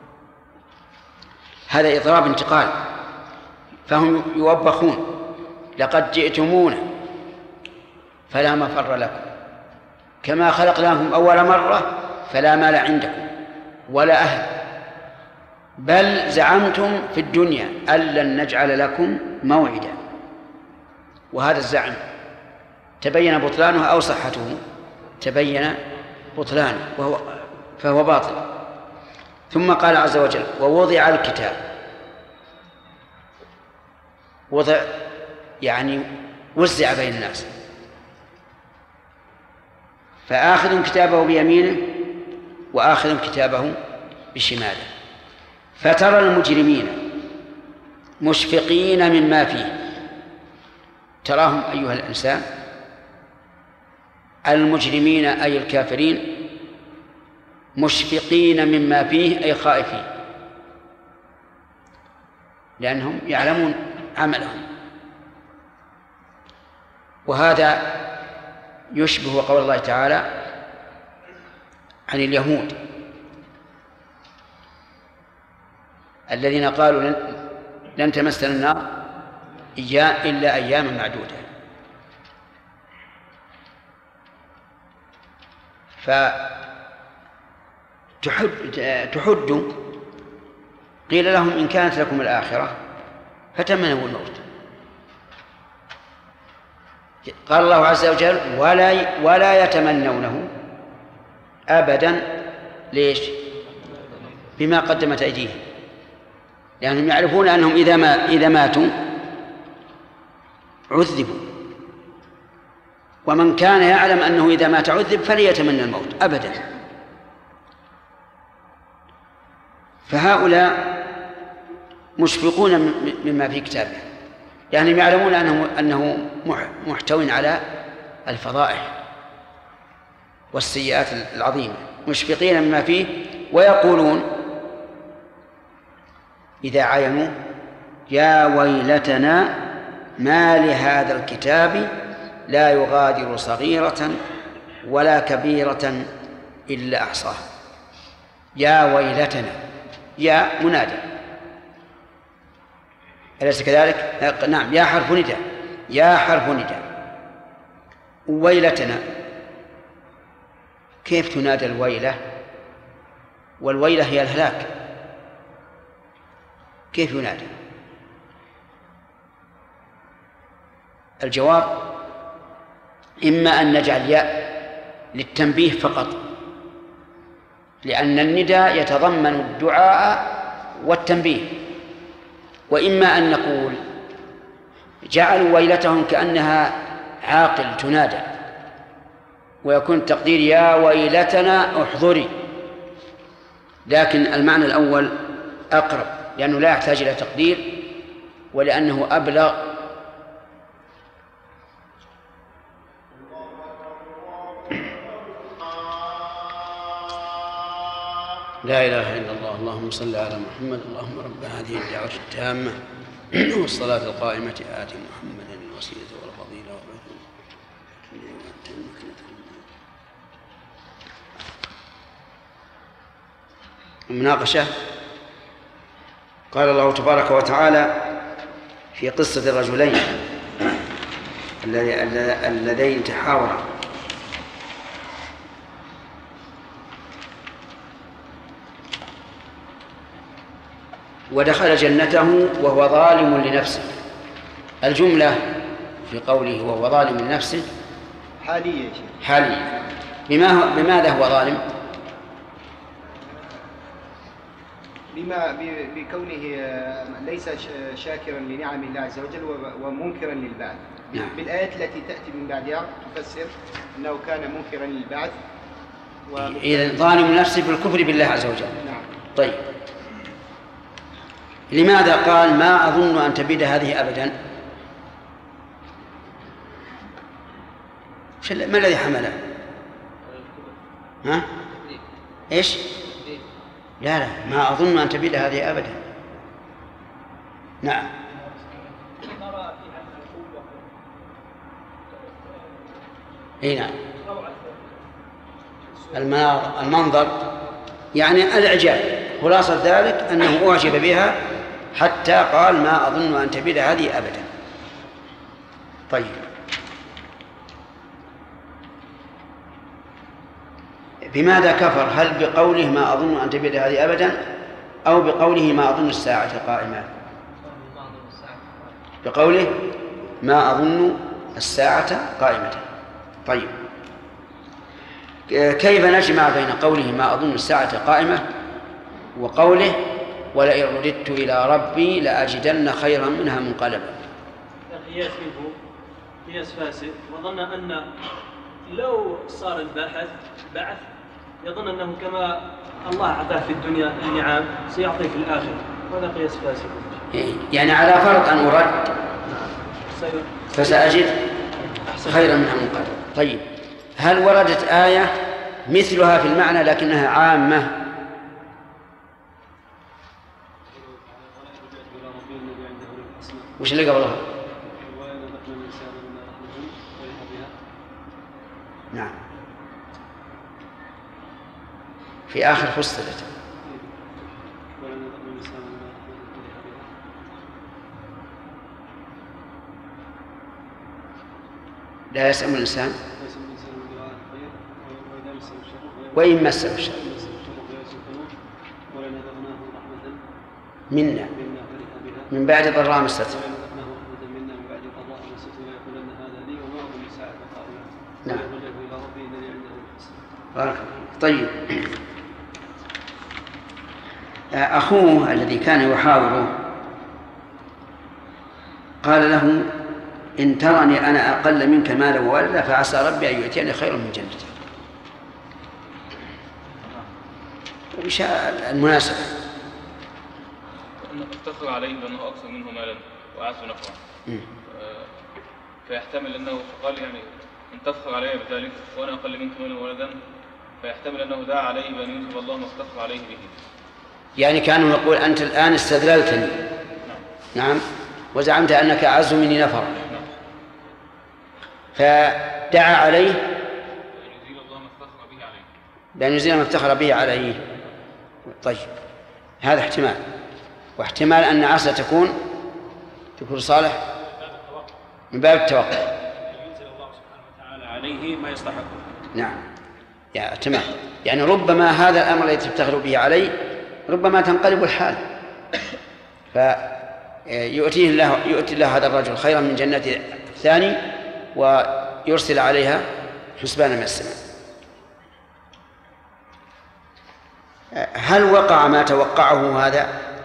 هذا إضراب انتقال، فهم يوبخون لقد جئتمونا فلا مفر لكم، كما خلقناكم أول مرة فلا مال عندكم ولا أهل، بل زعمتم في الدنيا أن لن نجعل لكم موعدا. وهذا الزعم تبين بطلانه أو صحته؟ تبين بطلانه فهو باطل. ثم قال عز وجل ووضع الكتاب. وضع يعني وزع بين الناس، فآخذ كتابه بيمينه وآخذ كتابه بشماله. فترى المجرمين مشفقين مما فيه. تراهم أيها الإنسان المجرمين أي الكافرين مشفقين مما فيه أي خائفين، لأنهم يعلمون عملهم. وهذا يشبه قول الله تعالى عن اليهود الذين قالوا لن تمسنا النار إلا أياما معدودة. فتحد قيل لهم إن كانت لكم الآخرة فتمنوا الموت. قال الله عز وجل ولا يتمنونه أبدا. ليش؟ بما قدمت أيديهم، لأنهم يعرفون أنهم إذا ماتوا عذبوا، ومن كان يعلم أنه إذا مات عذب فليتمنى الموت أبدا. فهؤلاء مشفقون مما في كتابه، يعني يعلمون أنه محتوٍ على الفضائح والسيئات العظيمة، مشفقين مما فيه، ويقولون إذا عينوا يا ويلتنا ما لهذا الكتاب لا يغادر صغيرة ولا كبيرة إلا أحصاها. يا ويلتنا، يا منادى، أليس كذلك؟ نعم، يا حرف نداء، يا حرف نداء. ويلتنا كيف تنادى الويلة؟ والويلة هي الهلاك، كيف ينادى؟ الجواب: إما أن نجعل ياء للتنبيه فقط، لأن النداء يتضمن الدعاء والتنبيه، وإما أن نقول جعلوا ويلتهم كأنها عاقل تنادى، ويكون التقدير يا ويلتنا احضري، لكن المعنى الأول أقرب لأنه لا يحتاج إلى تقدير ولأنه أبلغ. لا إله إلا الله. اللهم صل على محمد. اللهم رب هذه الدعوة التامة والصلاة القائمة آت محمدا الوسيلة والفضيلة المناقشة. قال الله تبارك وتعالى في قصة الرجلين اللذين تحاورا: ودخل جنته وهو ظالم لنفسه. الجملة في قوله وهو ظالم لنفسه حالية. حالية. بماذا هو ظالم؟ بكونه ليس شاكرا لنعم الله عز وجل ومنكرا للبعث. نعم. بالآيات التي تأتي من بعدها تفسر أنه كان منكرا للبعث إذن ظالم لنفسه بالكفر بالله عز وجل. نعم. طيب، لماذا قال ما أظن أن تبيد هذه أبدا؟ ما الذي حمله؟ ها؟ إيش؟ لا ما أظن أن تبيد هذه أبدا. نعم. اي نعم. المنظر يعني الإعجاب، خلاصة ذلك أنه أعجب بها حتى قال ما أظن أن تبيد هذه أبدا. طيب، بماذا كفر؟ هل بقوله ما أظن أن تبيد هذه أبدا أو بقوله ما أظن الساعة قائمة؟ بقوله ما أظن الساعة قائمة. طيب، كيف نجمع بين قوله ما أظن الساعة قائمة وقوله ولئن رددت إلى ربي لأجدن خيرا منها منقلبا؟ القياس منه قياس فاسد، وظن أن لو صار بعث يظن أنه كما الله أعطاه في الدنيا النعم سيعطيه في الآخرة، وهذا قياس فاسد. يعني على فرض أن أرد فسأجد خيرا منها منقلبا. طيب، هل وردت آية مثلها في المعنى لكنها عامة؟ وش اللي قبلها؟ نعم، في آخر فصلت. لا يسأم الإنسان وإن مسه الشر منا من بعد ضراء مسته. نعم. طيب، أخوه الذي كان يحاوره قال له إن ترني أنا أقل منك مالا وولدا فعسى ربي أن يؤتيني خيرا من جنتك. وش المناسبة؟ أنه افتخر عليه بأنه أكثر منه مالا وأعز نفعا، فيحتمل أنه قال يعني إن تفخر علي بذلك وأنا أقل منك مالا وولدا، فيحتمل أنه دعا عليه بأن ينزل الله ما افتخر عليه به. يعني كانه يقول أنت الآن استذللتني. نعم. وزعمت أنك أعز مني نفرا. نعم. فدعا عليه بأن يزيل ما افتخر به عليه. طيب، هذا احتمال، واحتمال أن عسى تكون صالح من باب التوقع، ينزل الله سبحانه وتعالى عليه ما يستحق. نعم، يا تمام. يعني ربما هذا الأمر الذي تفتخر به عليه ربما تنقلب الحال، فيؤتي الله هذا الرجل خيرا من جنة الثاني ويرسل عليها حسبانا من السماء. هل وقع ما توقعه هذا؟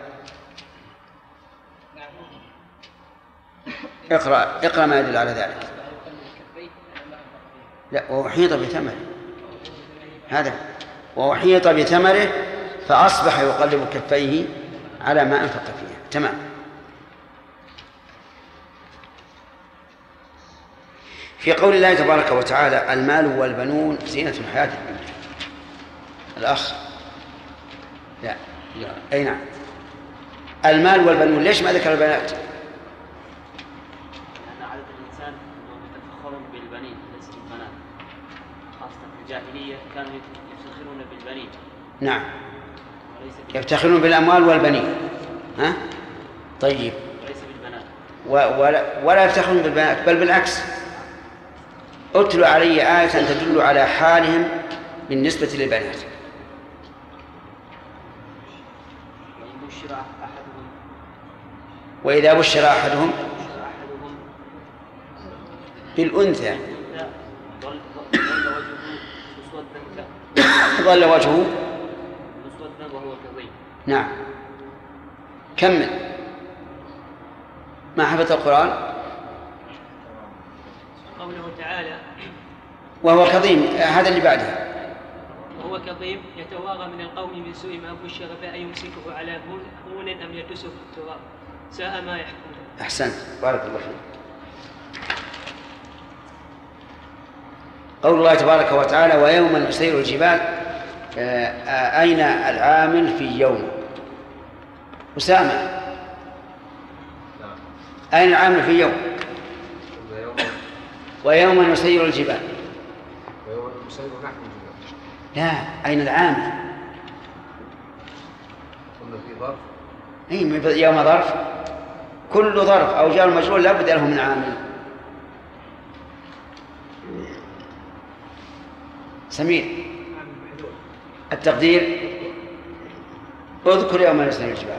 اقرأ ما يدل على ذلك. لا، وأحيط بثمره، هذا وأحيط بثمره فأصبح يقلب كفيه على ما أنفق فيه. تمام. في قول الله تبارك وتعالى المال والبنون زينة الحياة الدنيا. الأخ لا أي نعم، المال والبنون، ليش ما ذكر البنات؟ لأن عادة الإنسان يتفخرون بالبنين ليس بالبنات، خاصة في الجاهلية كانوا يفتخرون بالبنين. نعم، يفتخرون بالأموال والبنين. ها؟ طيب، وليس بالبنات. ولا يفتخرون بالبنات، بل بالعكس. اتلوا علي آية تدل على حالهم بالنسبة للبنات. وإذا بشر أحدهم بالأنثى ظل وجهه مسودا وهو كظيم. نعم. كمل. ما حفظ القرآن. قوله تعالى وهو كظيم، هذا اللي بعده. وهو كظيم يتوارى من القوم من سوء ما بشر فأيمسكه على هون أم يدسه في التراب ساء ما يحكمون. أحسنت، بارك الله فيك. قول الله تبارك وتعالى ويوم نسير الجبال، أين العامل في يوم؟ أسامة، أين العامل في يوم؟ ويوم نسير الجبال. ويوم نسير نحن الجبال. لا، أين العامل؟ قلنا في ظرف. أي يوم ظرف، كل ظرف أو جار مجرور لا بد له من عامل. سمير، التقدير اذكر يوم نسير الجبال.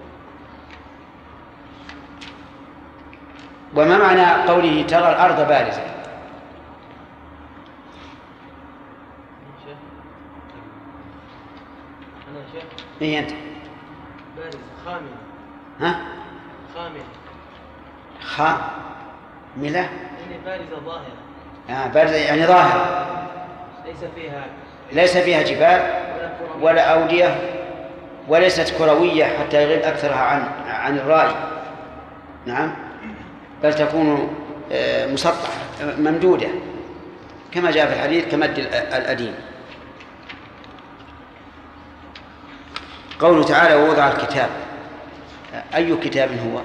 وما معنى قوله ترى الأرض بارزة؟ إيه أنت؟ بارزة خاملة. ها؟ خاملة. خاملة؟ يعني بارزة ظاهرة. بارزة يعني ظاهرة، ليس فيها جبال ولا أودية، وليست كروية حتى يغيب أكثرها عن الرأي. نعم، بل تكون مسطحة ممدودة كما جاء في الحديث كمد الأديم. قوله تعالى ووضع الكتاب، أي كتاب هو؟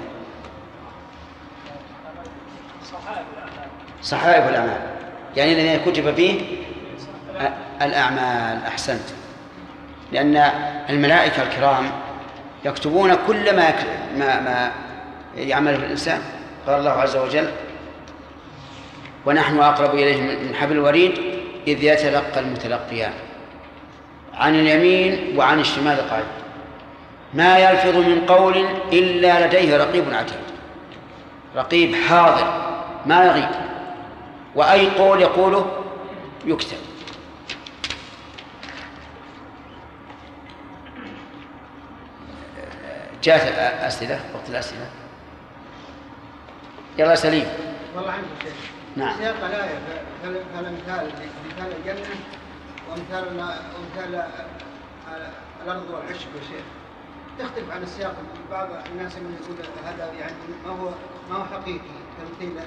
صحائف الأعمال، يعني الذين كتب فيه الأعمال. أحسنت، لأن الملائكة الكرام يكتبون كل ما يعمله الإنسان. قال الله عز وجل ونحن أقرب إليه من حبل الوريد إذ يتلقى المتلقيان عن اليمين وعن الشمال قاعد ما يلفظ من قول إلا لديه رقيب عتيد. رقيب حاضر ما يغيب، وأي قول يقوله يكتب. جاءت أسئلة، وقت الأسئلة. يلا سليم. والله عندي شيء. نعم. سياق الآية فالأمثال مثال الجنة ومثال الأرض والعشب والشيء تختلف عن السياق. بعض الناس من يقول هذا يعني ما هو حقيقي تمثيل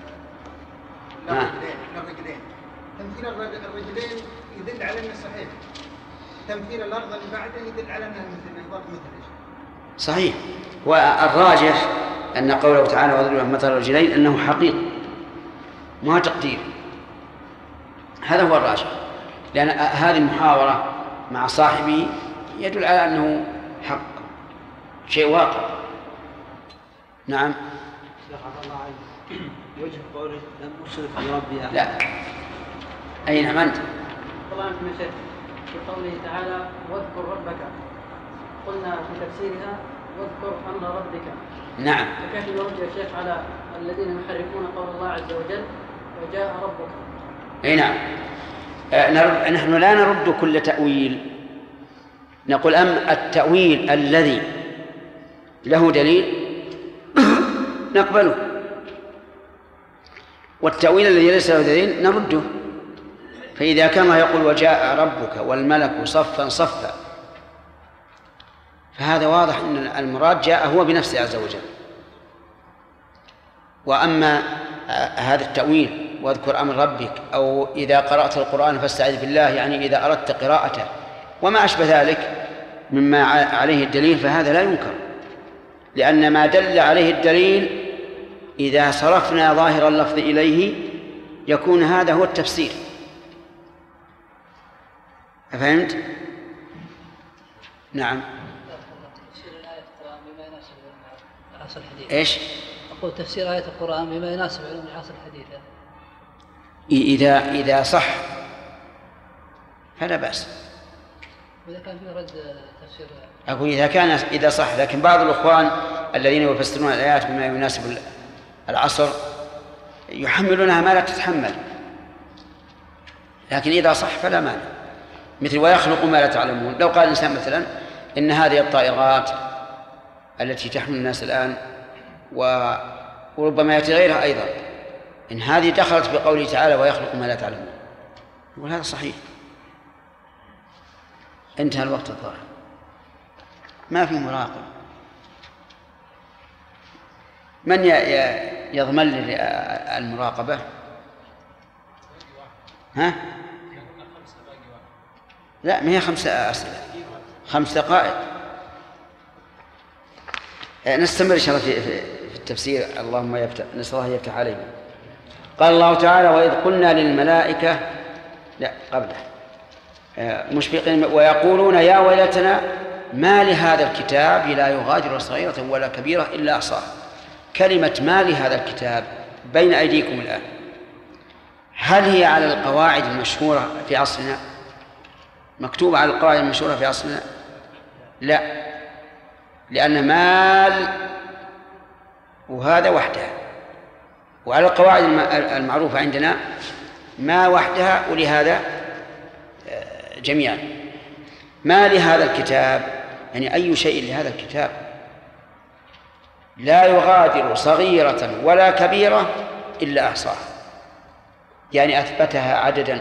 للرجلين. تمثيل الرجلين يدل على أنه صحيح. تمثيل الأرض اللي بعده يدل على أنها مثل إيش. صحيح، والراجح أن قوله تعالى وضرب مثل الرجلين أنه حقيقي ما تقدير. هذا هو الراجح، لأن هذه المحاورة مع صاحبه يدل على أنه حق، شيء واقع. نعم. وجه قوله لم أشرك بربي أحد. لا، أي نعم أنت. طبعا في مشاهد في قوله تعالى واذكر ربك، قلنا في تفسيرها واذكر أمر ربك. نعم. فكيف نرد يا شيخ على الذين يحرفون قول الله عز وجل وجاء ربك؟ اي نعم. نحن لا نرد كل تأويل، نقول التأويل الذي له دليل نقبله، والتأويل الذي ليس له دليل نرده. فإذا كان الله يقول وجاء ربك والملك صفا صفا، فهذا واضح أن المراد جاء هو بنفسه عز وجل. وأما هذا التأويل واذكر أمر ربك، أو إذا قرأت القرآن فاستعذ بالله، يعني إذا أردت قراءته وما أشبه ذلك مما عليه الدليل، فهذا لا ينكر، لأن ما دل عليه الدليل إذا صرفنا ظاهر اللفظ إليه يكون هذا هو التفسير. أفهمت؟ نعم. تفسير الآية القرآن بما يناسب العصر الحديث. إيش؟ أقول تفسير آية القرآن بما يناسب علوم العصر الحديث. إذا صح فلا بأس. وإذا كان فيه رد تفسير. أقول إذا صح، لكن بعض الإخوان الذين يفسرون الآيات بما يناسب العصر يحملونها ما لا تتحمل، لكن إذا صح فلا مانع. مثل ويخلق ما لا تعلمون، لو قال الإنسان مثلا إن هذه الطائرات التي تحمل الناس الآن وربما يأتي غيرها أيضا، إن هذه دخلت بقوله تعالى ويخلق ما لا تعلمون، وهذا صحيح. انتهى الوقت الظاهر، ما في مراقب. من يضمن لي المراقبة؟ ها؟ لا، ما هي 5 أسئلة، 5 دقائق. نستمر إن شاء الله في التفسير. اللهم نسأل الله يفتح علينا. قال الله تعالى وإذ قلنا للملائكة، لا قبله، مشفقين ويقولون يا ويلتنا ما لهذا الكتاب لا يغادر صغيرة ولا كبيرة إلا أحصاها. كلمة ما لهذا الكتاب بين أيديكم الآن، هل هي على القواعد المشهورة في عصرنا؟ مكتوبة على القواعد المشهورة في عصرنا؟ لا، لأن مال وهذا وحدها، وعلى القواعد المعروفة عندنا ما وحدها ولهذا جميعا. ما لهذا الكتاب يعني أي شيء لهذا الكتاب لا يغادر صغيرة ولا كبيرة إلا أحصاها، يعني أثبتها عددا،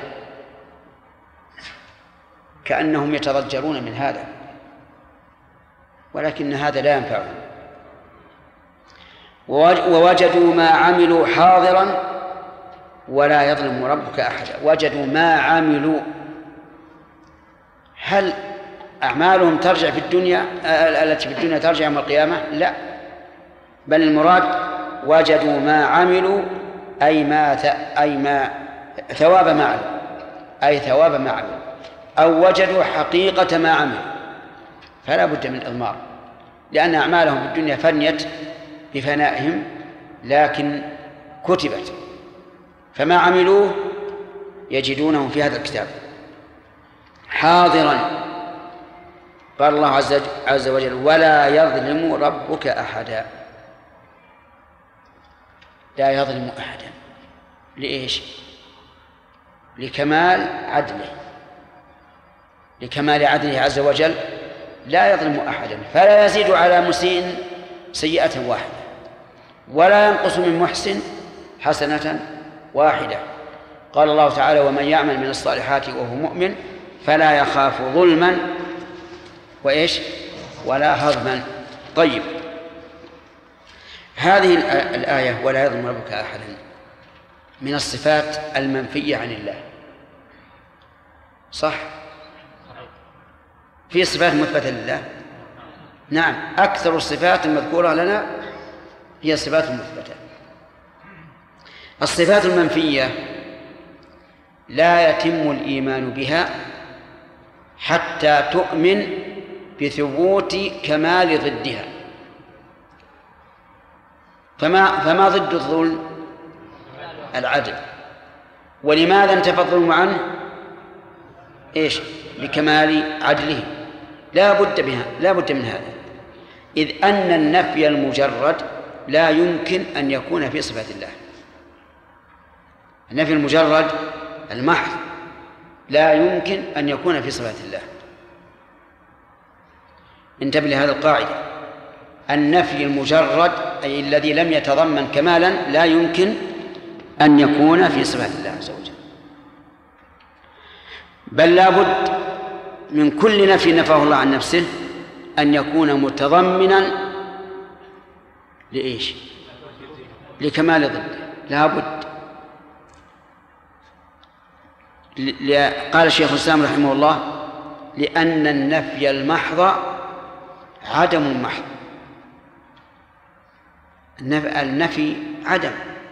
كأنهم يتضجرون من هذا، ولكن هذا لا ينفعهم. ووجدوا ما عملوا حاضرا ولا يظلم ربك أحدا. وجدوا ما عملوا، هل أعمالهم ترجع في الدنيا التي في الدنيا ترجع يوم القيامة؟ لا، بل المراد وجدوا ما عملوا أي ما ثواب ما عملوا، أي ثواب ما عملوا، أو وجدوا حقيقة ما عملوا، فلا بد من إضمار، لأن أعمالهم في الدنيا فنيت بفنائهم لكن كتبت، فما عملوه يجدونه في هذا الكتاب حاضرا. قال الله عز وجل ولا يظلم ربك أحدا. لا يظلم أحدا، لإيش؟ لكمال عدله، لكمال عدله عز وجل لا يظلم أحدا، فلا يزيد على مسيء سيئة واحدة ولا ينقص من محسن حسنة واحدة. قال الله تعالى ومن يعمل من الصالحات وهو مؤمن فلا يخاف ظلما وإيش ولا هضما. طيب، هذه الآية ولا يظلم ربك أحدا من الصفات المنفية عن الله، صح؟ في صفات مثبتة لله؟ نعم، أكثر الصفات المذكورة لنا هي الصفات المثبتة. الصفات المنفية لا يتم الإيمان بها حتى تؤمن بثبوت كمال ضدها. فما ضد الظلم؟ العدل. ولماذا انتفى الظلم عنه؟ إيش؟ لكمال عدله. لا بد من هذا. إذ أن النفي المجرد لا يمكن أن يكون في صفة الله. النفي المجرد المحض لا يمكن أن يكون في صفات الله. انتبه لهذه القاعدة، النفي المجرد أي الذي لم يتضمن كمالا لا يمكن أن يكون في صفات الله عز وجل، بل لا بد من كل نفي نفاه الله عن نفسه أن يكون متضمنا لإيش؟ لكمال ضده، لا بد. قال الشيخ الإسلام رحمه الله: لأن النفي المحض عدم محض. النفي عدم،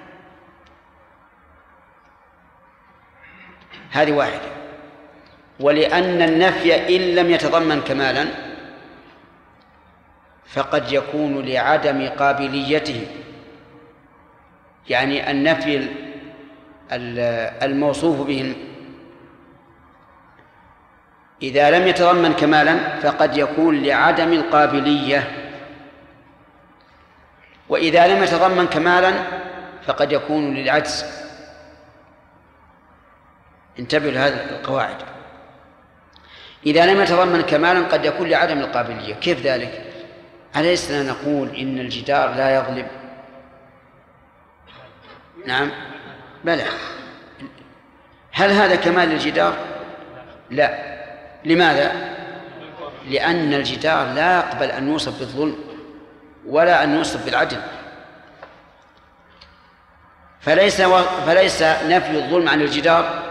هذه واحدة. ولأن النفي إن لم يتضمن كمالا فقد يكون لعدم قابليته، يعني النفي الموصوف به إذا لم يتضمن كمالا فقد يكون لعدم القابلية، وإذا لم يتضمن كمالا فقد يكون للعجز. انتبهوا لهذه القواعد. إذا لم يتضمن كمالا قد يكون لعدم القابلية. كيف ذلك؟ أليسنا نقول إن الجدار لا يظلم؟ نعم، بلى. هل هذا كمال للجدار؟ لا. لماذا؟ لأن الجدار لا يقبل أن يوصف بالظلم ولا أن يوصف بالعدل، فليس نفي الظلم عن الجدار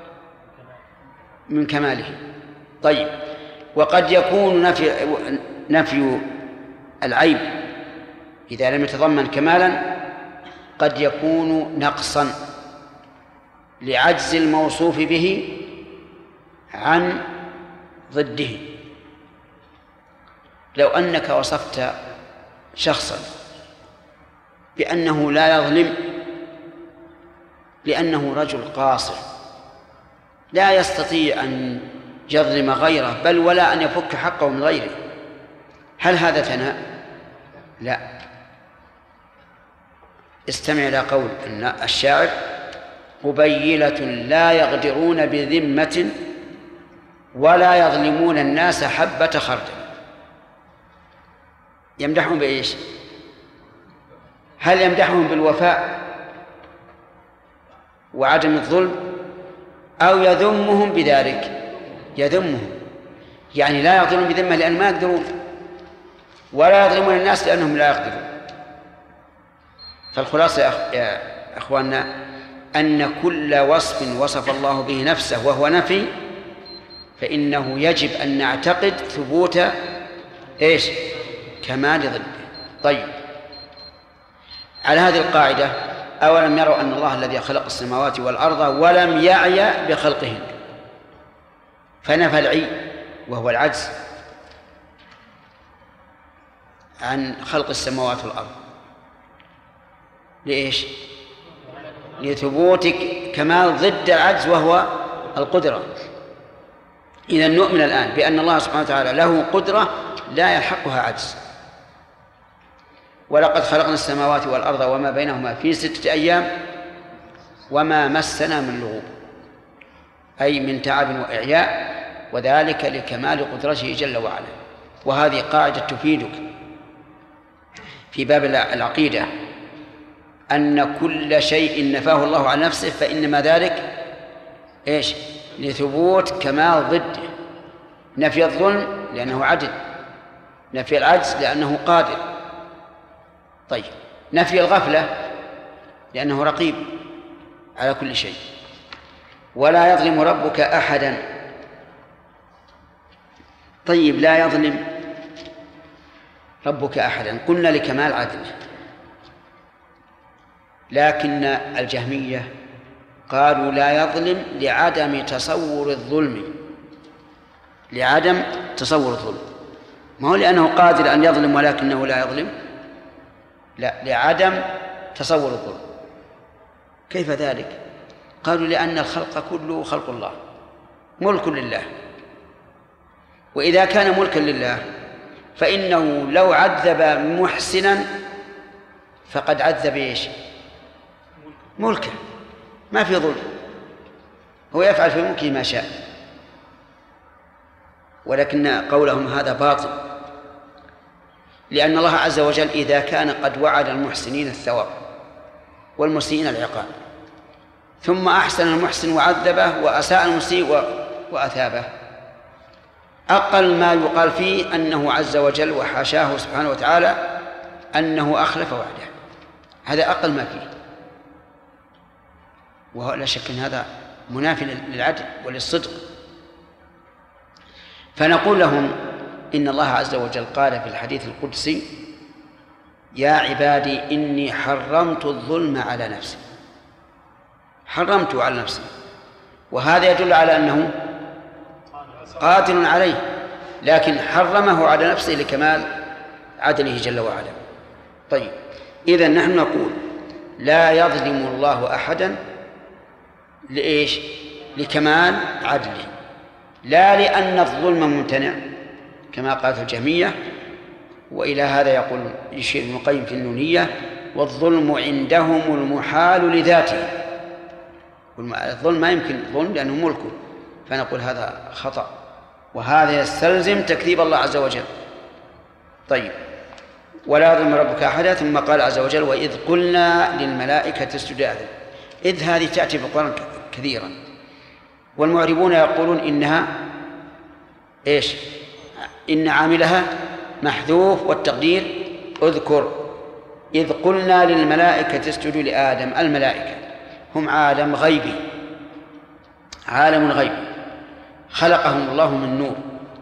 من كماله. طيب، وقد يكون نفي العيب إذا لم يتضمن كمالا قد يكون نقصا لعجز الموصوف به عن ضده. لو أنك وصفت شخصا بأنه لا يظلم لأنه رجل قاصر لا يستطيع أن يظلم غيره بل ولا أن يفك حقه من غيره، هل هذا ثناء؟ لا. استمع إلى قول الشاعر: قبيلة لا يغدرون بذمة ولا يظلمون الناس حبة خردل. يمدحهم بإيش؟ هل يمدحهم بالوفاء وعدم الظلم أو يذمهم بذلك؟ يذمهم، يعني لا يظلمون بذمة لأن ما يقدرون، ولا يظلمون الناس لأنهم لا يقدرون. فالخلاصة يا أخواننا أن كل وصف وصف الله به نفسه وهو نفي فإنه يجب أن نعتقد ثبوت إيش؟ كمال ضده. طيب، على هذه القاعدة أولم يروا أن الله الذي خلق السماوات والأرض ولم يعي بخلقهن، فنفى العي وهو العجز عن خلق السماوات والأرض. لإيش؟ لثبوت كمال ضد العجز وهو القدرة. إذن نؤمن الآن بأن الله سبحانه وتعالى له قدرة لا يلحقها عجز. ولقد خلقنا السماوات والأرض وما بينهما في 6 أيام وما مسنا من لغوب، أي من تعب وإعياء، وذلك لكمال قدرته جل وعلا. وهذه قاعدة تفيدك في باب العقيدة أن كل شيء نفاه الله عن نفسه فإنما ذلك إيش؟ لثبوت كمال ضده. نفي الظلم لأنه عدل، نفي العجز لأنه قادر. طيب، نفي الغفلة لأنه رقيب على كل شيء. ولا يظلم ربك أحدا. طيب، لا يظلم ربك أحدا قلنا لكمال عدله، لكن الجهمية قالوا لا يظلم لعدم تصور الظلم، لعدم تصور الظلم، ما هو لأنه قادر أن يظلم ولكنه لا يظلم، لا، لعدم تصور الظلم. كيف ذلك؟ قالوا لأن الخلق كله خلق الله، ملك لله، وإذا كان ملكا لله فإنه لو عذب محسنا فقد عذب إيش؟ ملكه، ما في ظلم، هو يفعل في ملكه ما شاء. ولكن قولهم هذا باطل، لأن الله عز وجل إذا كان قد وعد المحسنين الثواب والمسيئين العقاب، ثم أحسن المحسن وعذبه وأساء المسيء وأثابه، أقل ما يقال فيه أنه عز وجل وحاشاه سبحانه وتعالى أنه أخلف وعده، هذا أقل ما فيه، ولا شك أن هذا منافي للعدل وللصدق. فنقول لهم إن الله عز وجل قال في الحديث القدسي: يا عبادي إني حرمت الظلم على نفسي، حرمته على نفسي، وهذا يدل على أنه قادر عليه، لكن حرمه على نفسه لكمال عدله جل وعلا. طيب، إذن نحن نقول لا يظلم الله أحدا لإيش؟ لكمال عدله، لا لأن الظلم ممتنع كما قالت الجهمية. وإلى هذا يقول يشير ابن القيم في النونية: والظلم عندهم المحال لذاته. الظلم ما يمكن ظلم لأنه ملكه، فنقول هذا خطأ، وهذا يستلزم تكذيب الله عز وجل. طيب، ولا يظلم ربك أحدا. ثم قال عز وجل: وإذ قلنا للملائكة اسجدوا لآدم. إذ هذه تأتي في القرآن كثيرا، والمعربون يقولون إنها إيش؟ إن عاملها محذوف، والتقدير اذكر إذ قلنا للملائكة اسجدوا لآدم. الملائكة هم عالم غيبي، عالم غيبي خلقهم الله من نور،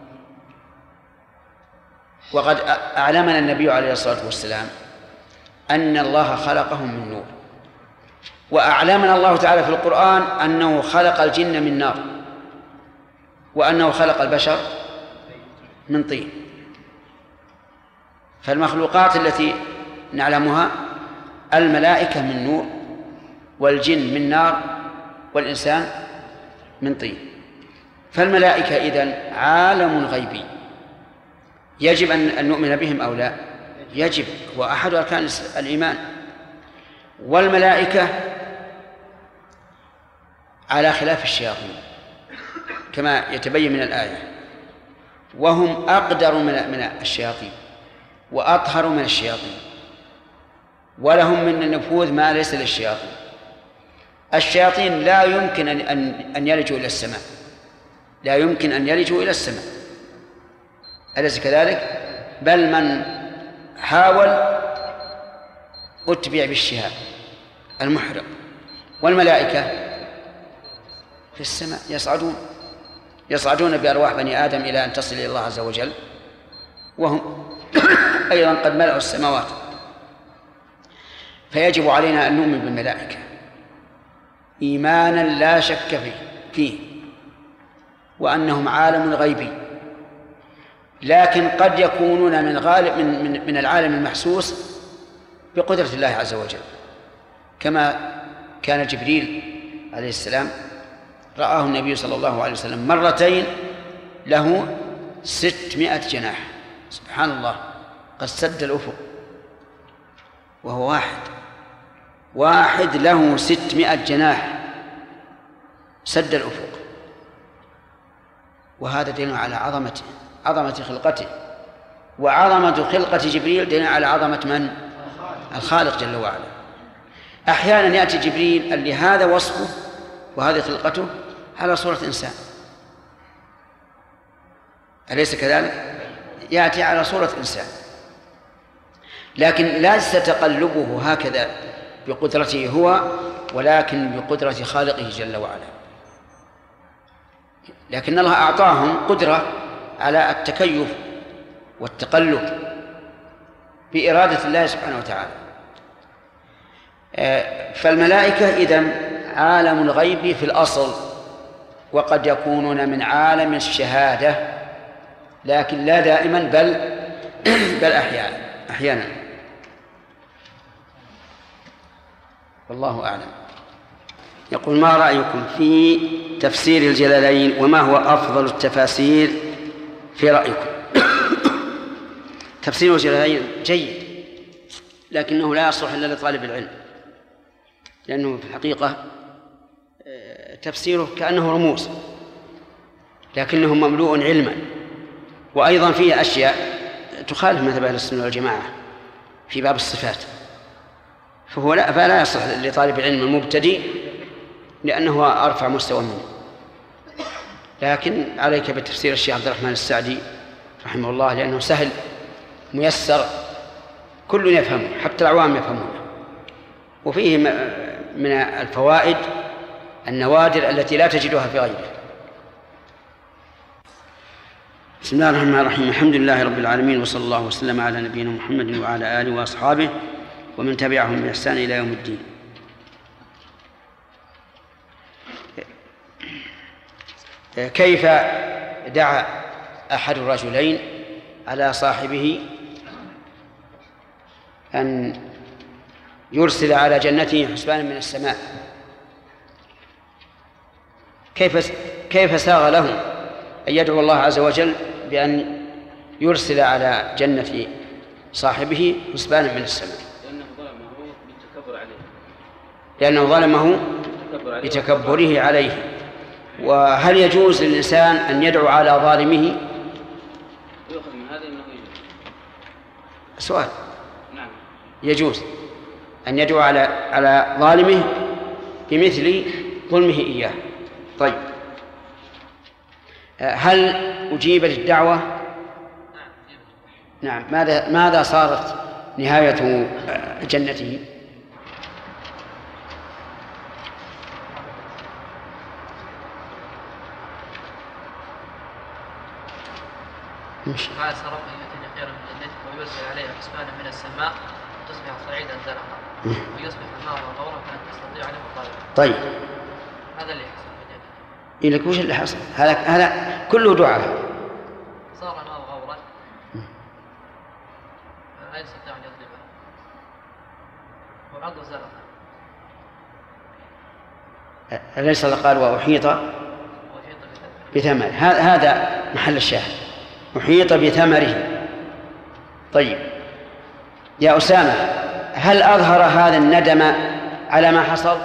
وقد أعلمنا النبي عليه الصلاة والسلام أن الله خلقهم من نور، وأعلمنا الله تعالى في القرآن أنه خلق الجن من نار، وأنه خلق البشر من طين. فالمخلوقات التي نعلمها الملائكة من نور، والجن من نار، والإنسان من طين. فالملائكة إذن عالم غيبي، يجب أن نؤمن بهم أو لا؟ يجب، وأحد أركان الإيمان. والملائكة على خلاف الشياطين كما يتبين من الآية، وهم أقدر من الشياطين وأطهر من الشياطين، ولهم من النفوذ ما ليس للشياطين. الشياطين لا يمكن أن يلجوا إلى السماء، لا يمكن أن يلجوا إلى السماء، أليس كذلك؟ بل من حاول أتبع بالشهاب المحرق. والملائكة في السماء يصعدون بأرواح بني آدم إلى أن تصل إلى الله عز وجل، وهم أيضا قد ملأوا السماوات. فيجب علينا أن نؤمن بالملائكة إيمانا لا شك فيه، وأنهم عالم غيبي، لكن قد يكونون من العالم المحسوس بقدرة الله عز وجل، كما كان جبريل عليه السلام رآه النبي صلى الله عليه وسلم مرتين له 600 جناح، سبحان الله، قد سد الأفق، وهو واحد له 600 جناح سد الأفق. وهذا دليل على عظمة خلقته، وعظمة خلقة جبريل دليل على عظمة من؟ الخالق جل وعلا. أحيانا يأتي جبريل اللي هذا وصفه وهذه خلقته على صورة إنسان، أليس كذلك؟ يأتي على صورة إنسان، لكن ليس تقلبه هكذا بقدرته هو، ولكن بقدرة خالقه جل وعلا. لكن الله أعطاهم قدرة على التكيف والتقلب بإرادة الله سبحانه وتعالى. فالملائكة إذن عالم الغيب في الأصل، وقد يكونون من عالم الشهادة، لكن لا دائما، بل أحيانا. والله أعلم. يقول: ما رأيكم في تفسير الجلالين، وما هو أفضل التفاسير في رأيكم؟ تفسير وجه الآية جيد، لكنه لا يصلح إلا لطالب العلم، لأنه في الحقيقة تفسيره كأنه رموز، لكنه مملوء علما، وأيضا فيه أشياء تخالف مذهب أهل السنة والجماعة في باب الصفات، فلا يصلح لطالب العلم المبتدئ لأنه أرفع مستوى منه. لكن عليك بتفسير الشيخ عبد الرحمن السعدي رحمه الله، لأنه سهل ميسر، كل يفهمه حتى العوام يفهمونه، وفيه من الفوائد النوادر التي لا تجدها في غيره. بسم الله الرحمن الرحيم. الحمد لله رب العالمين، وصلى الله وسلم على نبينا محمد وعلى آله وأصحابه ومن تبعهم بإحسان إلى يوم الدين. كيف دعا أحد الرجلين على صاحبه أن يرسل على جنته حسبانا من السماء؟ كيف ساغ له أن يدعو الله عز وجل بأن يرسل على جنة صاحبه حسبانا من السماء؟ لأنه ظلمه بتكبره عليه. وهل يجوز للإنسان أن يدعو على ظالمه؟ يؤخذ من هذا أنه يجوز. سؤال. نعم. يجوز أن يدعو على ظالمه بمثل ظلمه إياه. طيب، هل أجيب للدعوة؟ نعم. ماذا صارت نهاية جنته؟ قال سرق أن خيرا من جنته ويرسل عليها حسبانا من السماء وتصبح صعيدا زلقا ويصبح الماء غورا فلن تستطيع عليه طالبا. طيب، هذا اللي حصل في جنته. إيه لك وش اللي حصل؟ هذا كله دعاء. صار الماء غورا لا يستطيع أن يضربه وعض زلقا. أليس قال وأحيط بثمره؟ هذا محل الشاهد، أحيط بثمره. طيب يا أسامة، هل أظهر هذا الندم على ما حصل؟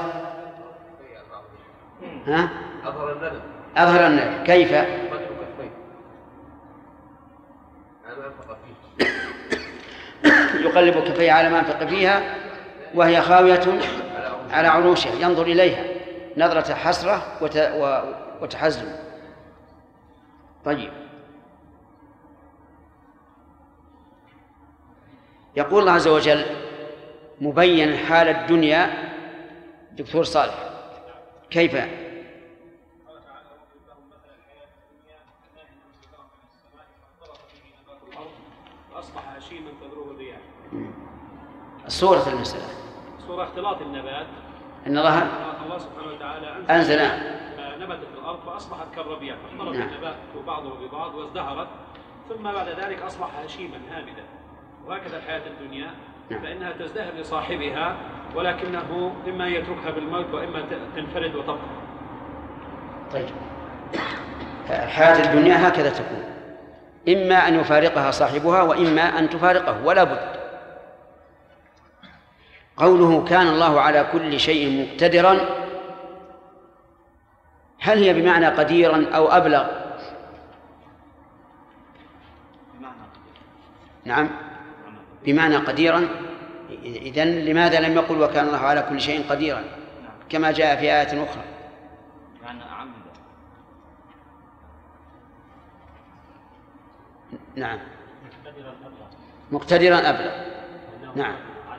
ها؟ أظهر الندم. كيف؟ يقلب كفيه على ما أنفق فيها وهي خاوية على عروشها ينظر إليها نظرة حسرة وتحزن. طيب، يقول الله عز وجل مبين حال الدنيا. دكتور صالح، كيف؟ أصبح هشيما تذروه الرياح. صورة المسألة، صورة اختلاط النبات، أن الله سبحانه وتعالى أنزل نبتت الأرض فأصبحت كالربيع، فاختلط النبات بعضه ببعض وازدهرت، ثم بعد ذلك أصبح هشيما هامدا. وهكذا الحياة الدنيا، فإنها تزدهر لصاحبها، ولكنه إما يتركها بالموت وإما تنفرد وتبقى. طيب، الحياة الدنيا هكذا تكون، إما أن يفارقها صاحبها وإما أن تفارقه، ولا بد. قوله كان الله على كل شيء مقتدرا، هل هي بمعنى قديرا أو أبلغ؟ نعم، بمعنى قديرا. إذن لماذا لم يقل وكان الله على كل شيء قديرا كما جاء في آيات أخرى؟ نعم، مقتدرا أبلغ. نعم،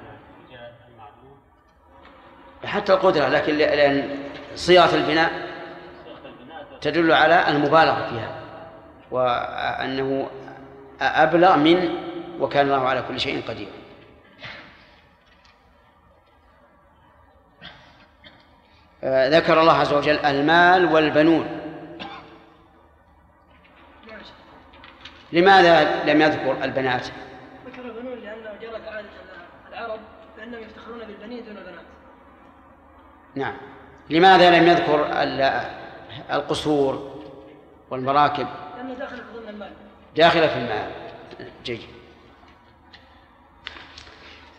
حتى القدرة، لكن لأن صيغة البناء تدل على المبالغة فيها، وأنه أبلغ من وكان الله على كل شيء قدير. ذكر الله عز وجل المال والبنون، لماذا لم يذكر البنات؟ ذكر البنون لأنه جرت عادة العرب فإنهم يفتخرون بالبنين دون البنات. نعم. لماذا لم يذكر القصور والمراكب؟ لأنه داخل في ضمن المال. داخلة في المال. جيد.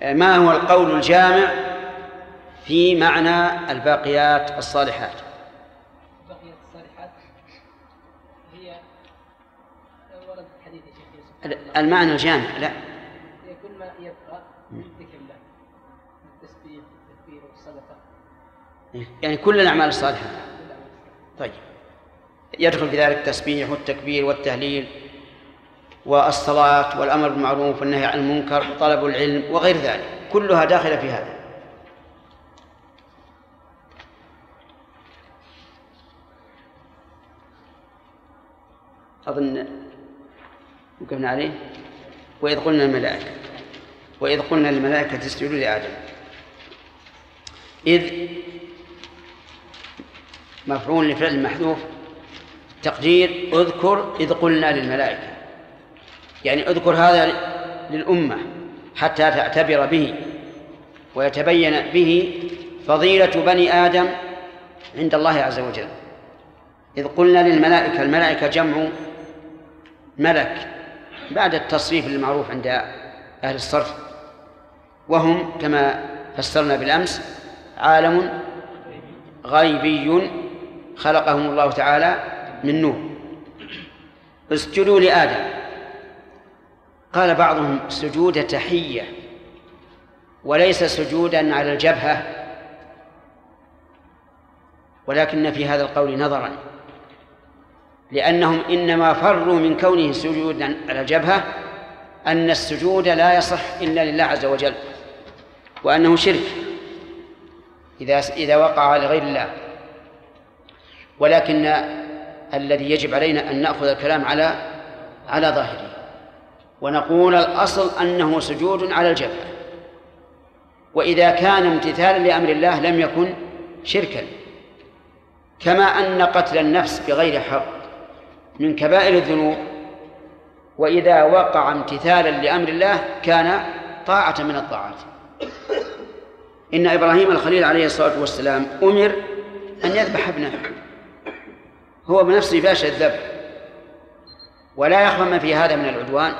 ما هو القول الجامع في معنى الباقيات الصالحات؟ الباقيات الصالحات هي ورد حديث الشيخ المعنى الجامع لا هي كل ما يبقى من ذكر الله، التسبيح والتكبير والصدقة، يعني كل الأعمال الصالحة. طيب يدخل في ذلك التسبيح والتكبير والتهليل والصلاة والأمر بالمعروف والنهي عن المنكر وطلب العلم وغير ذلك، كلها داخلة في هذا. أظن وقفنا عليه. وإذ قلنا الملائكة تسجدوا لآدم. إذ مفعول لفعل محذوف، تقدير اذكر إذ قلنا للملائكة، يعني اذكر هذا للأمة حتى تعتبر به ويتبين به فضيلة بني آدم عند الله عز وجل. إذ قلنا للملائكة، الملائكة جمع ملك بعد التصريف المعروف عند أهل الصرف، وهم كما فسرنا بالأمس عالم غيبي خلقهم الله تعالى من نور. اسجدوا لآدم، قال بعضهم سجود تحية وليس سجودا على الجبهة، ولكن في هذا القول نظرا، لأنهم إنما فروا من كونه سجودا على الجبهة أن السجود لا يصح إلا لله عز وجل، وأنه شرك إذا وقع لغير الله. ولكن الذي يجب علينا أن نأخذ الكلام على ظاهره، ونقول الأصل أنه سجود على الجبهة، وإذا كان امتثالا لأمر الله لم يكن شركا، كما أن قتل النفس بغير حق من كبائر الذنوب، وإذا وقع امتثالا لأمر الله كان طاعة من الطاعات. إن إبراهيم الخليل عليه الصلاة والسلام أمر أن يذبح ابنه، هو بنفسه باشا الذبح، ولا يخفى ما في هذا من العدوان،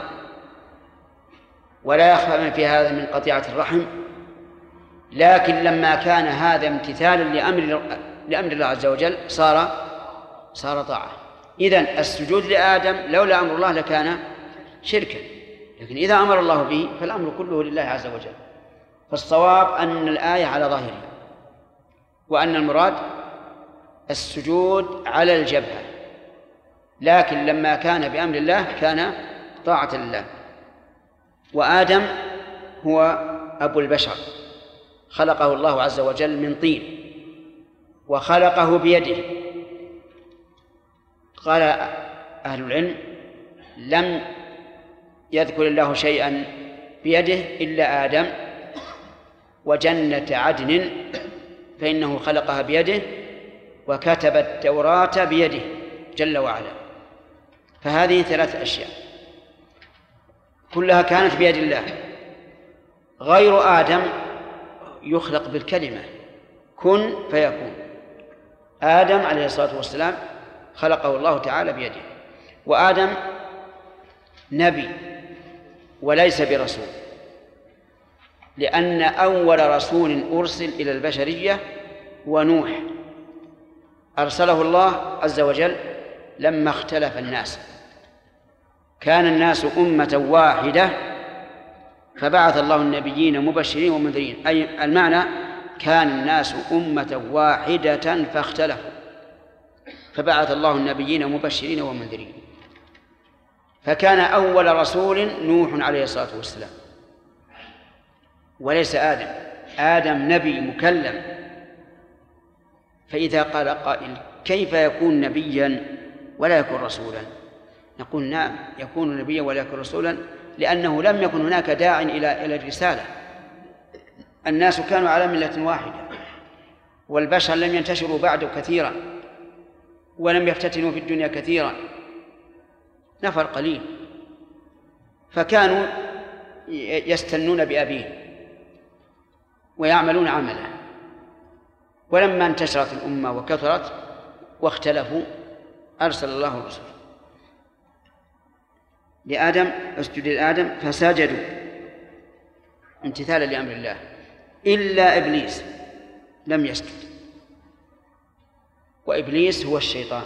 ولا يخفى ما في هذا من قطيعة الرحم، لكن لما كان هذا امتثالا لأمر الله عز وجل صار طاعة. إذن السجود لآدم لولا أمر الله لكان شركا، لكن إذا أمر الله به فالأمر كله لله عز وجل. فالصواب أن الآية على ظاهرها، وأن المراد السجود على الجبهة، لكن لما كان بأمر الله كان طاعة لله. وآدم هو أبو البشر، خلقه الله عز وجل من طين وخلقه بيده. قال أهل العلم لم يذكر الله شيئا بيده إلا آدم وجنة عدن، فإنه خلقها بيده وكتب التوراة بيده جل وعلا. فهذه 3 أشياء كلها كانت بيد الله. غير آدم يخلق بالكلمة كن فيكون. آدم عليه الصلاة والسلام خلقه الله تعالى بيده، وآدم نبي وليس برسول، لأن أول رسول أرسل إلى البشرية ونوح، أرسله الله عز وجل لما اختلف الناس. كان الناس أمة واحدة فبعث الله النبيين مبشرين ومنذرين، أي المعنى كان الناس أمة واحدة فاختلفوا فبعث الله النبيين مبشرين ومنذرين. فكان أول رسول نوح عليه الصلاة والسلام وليس آدم. آدم نبي مكلم. فإذا قال قائل كيف يكون نبيا ولا يكون رسولا؟ نقول نعم، يكون نبيا ولا يكون رسولا لأنه لم يكن هناك داع إلى الرسالة. الناس كانوا على ملة واحدة، والبشر لم ينتشروا بعد كثيرا، ولم يفتتنوا في الدنيا كثيرا، نفر قليل، فكانوا يستنون بأبيه ويعملون عمله. ولما انتشرت الأمة وكثرت واختلفوا أرسل الله الرسل لآدم اسجد لآدم فسجدوا. امتثالا لأمر الله، إلا إبليس لم يسجد، وإبليس هو الشيطان،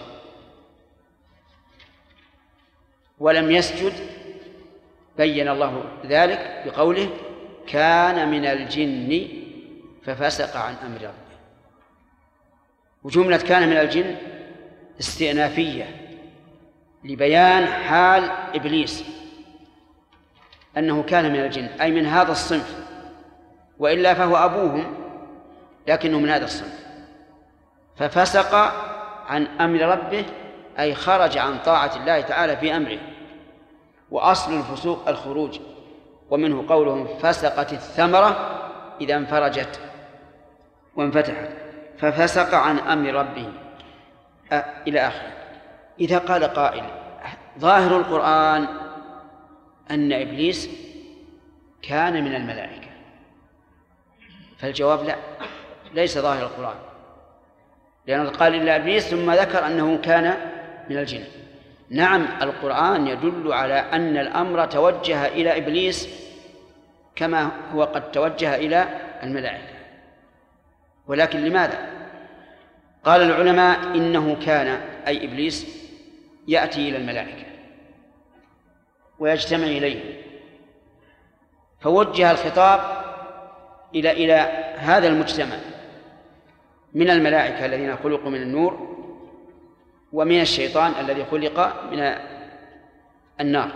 ولم يسجد بين الله ذلك بقوله كان من الجن ففسق عن أمر ربه. وجملة كان من الجن استئنافية لبيان حال إبليس أنه كان من الجن، أي من هذا الصنف، وإلا فهو أبوهم لكنه من هذا الصنف. ففسق عن أمر ربه أي خرج عن طاعة الله تعالى في أمره، وأصل الفسوق الخروج، ومنه قولهم فسقت الثمرة إذا انفرجت وانفتحت، ففسق عن أمر ربه إلى آخره. إذا قال قائل ظاهر القرآن أن إبليس كان من الملائكة، فالجواب لا، ليس ظاهر القرآن، لأنه قال إلا إبليس ثم ذكر أنه كان من الجن. نعم، القرآن يدل على أن الأمر توجه إلى إبليس كما هو قد توجه إلى الملائكة، ولكن لماذا؟ قال العلماء إنه كان أي إبليس يأتي إلى الملائكة ويجتمع إليه، فوجه الخطاب إلى هذا المجتمع من الملائكة الذين خلقوا من النور، ومن الشيطان الذي خلق من النار.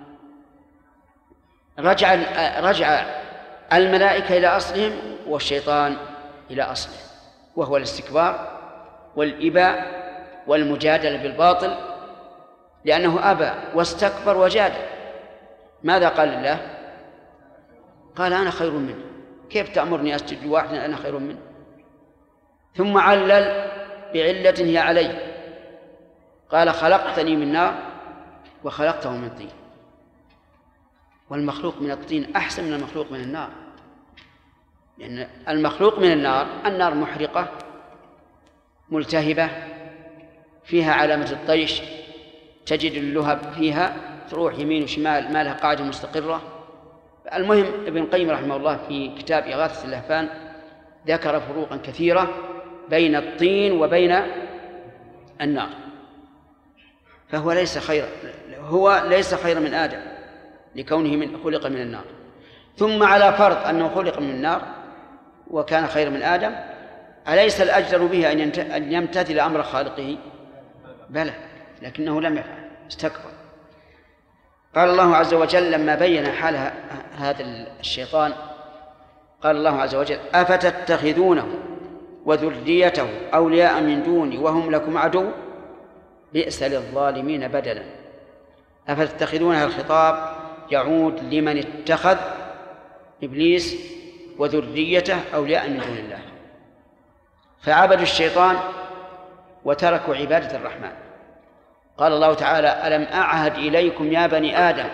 رجع الملائكة إلى أصلهم والشيطان إلى أصله، وهو الاستكبار والإباء والمجادلة بالباطل، لأنه أبى واستكبر وجادل. ماذا قال الله؟ قال أنا خير منه، كيف تأمرني أسجد لواحد أنا خير منه؟ ثم علل بعلة هي علي، قال خلقتني من نار وخلقته من طين، والمخلوق من الطين أحسن من المخلوق من النار، لأن المخلوق من النار محرقة ملتهبة فيها علامة الطيش، تجد اللهب فيها تروح يمين وشمال، ما لها قاعدة مستقرة. المهم ابن القيم رحمه الله في كتاب إغاثة اللهفان ذكر فروقا كثيرة بين الطين وبين النار، فهو ليس خير من آدم لكونه خلق من النار. ثم على فرض أنه خلق من النار وكان خير من آدم، أليس الأجدر به أن يمتثل أمر خالقه؟ بلى، لكنه لم يفعل، استكبر. قال الله عز وجل لما بين حال هذا الشيطان، قال الله عز وجل أفتتخذونه وذريته أولياء من دوني وهم لكم عدو بئس للظالمين بدلا. أفتتخذونها الخطاب يعود لمن اتخذ إبليس وذريته أولياء من دون الله، فعبدوا الشيطان وتركوا عبادة الرحمن. قال الله تعالى ألم أعهد إليكم يا بني آدم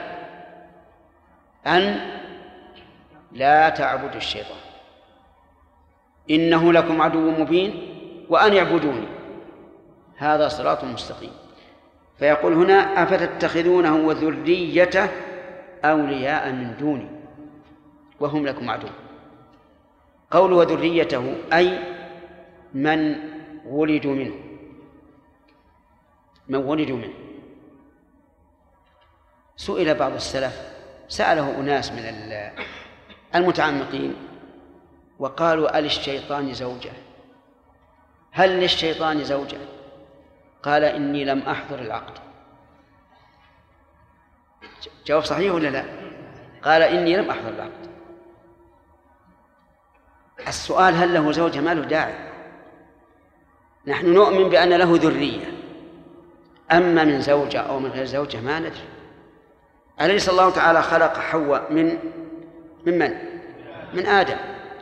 أن لا تعبدوا الشيطان إنه لكم عدو مبين وأن يعبدوني هذا صراط مستقيم. فيقول هنا أفتتخذونه وذريته أولياء من دوني وهم لكم عدو. قول وذريته أي من ولدوا منه، سئل بعض السلف، سأله أناس من المتعمقين وقالوا أللشيطان زوجة؟ هل للشيطان زوجة؟ قال إني لم أحضر العقد. جواب صحيح ولا لا؟ قال إني لم أحضر العقد. السؤال هل له زوجة ما له داعي، نحن نؤمن بأن له ذرية، أما من زوجة أو من غير زوجة ما ندري. أليس الله تعالى خلق حواء من آدم؟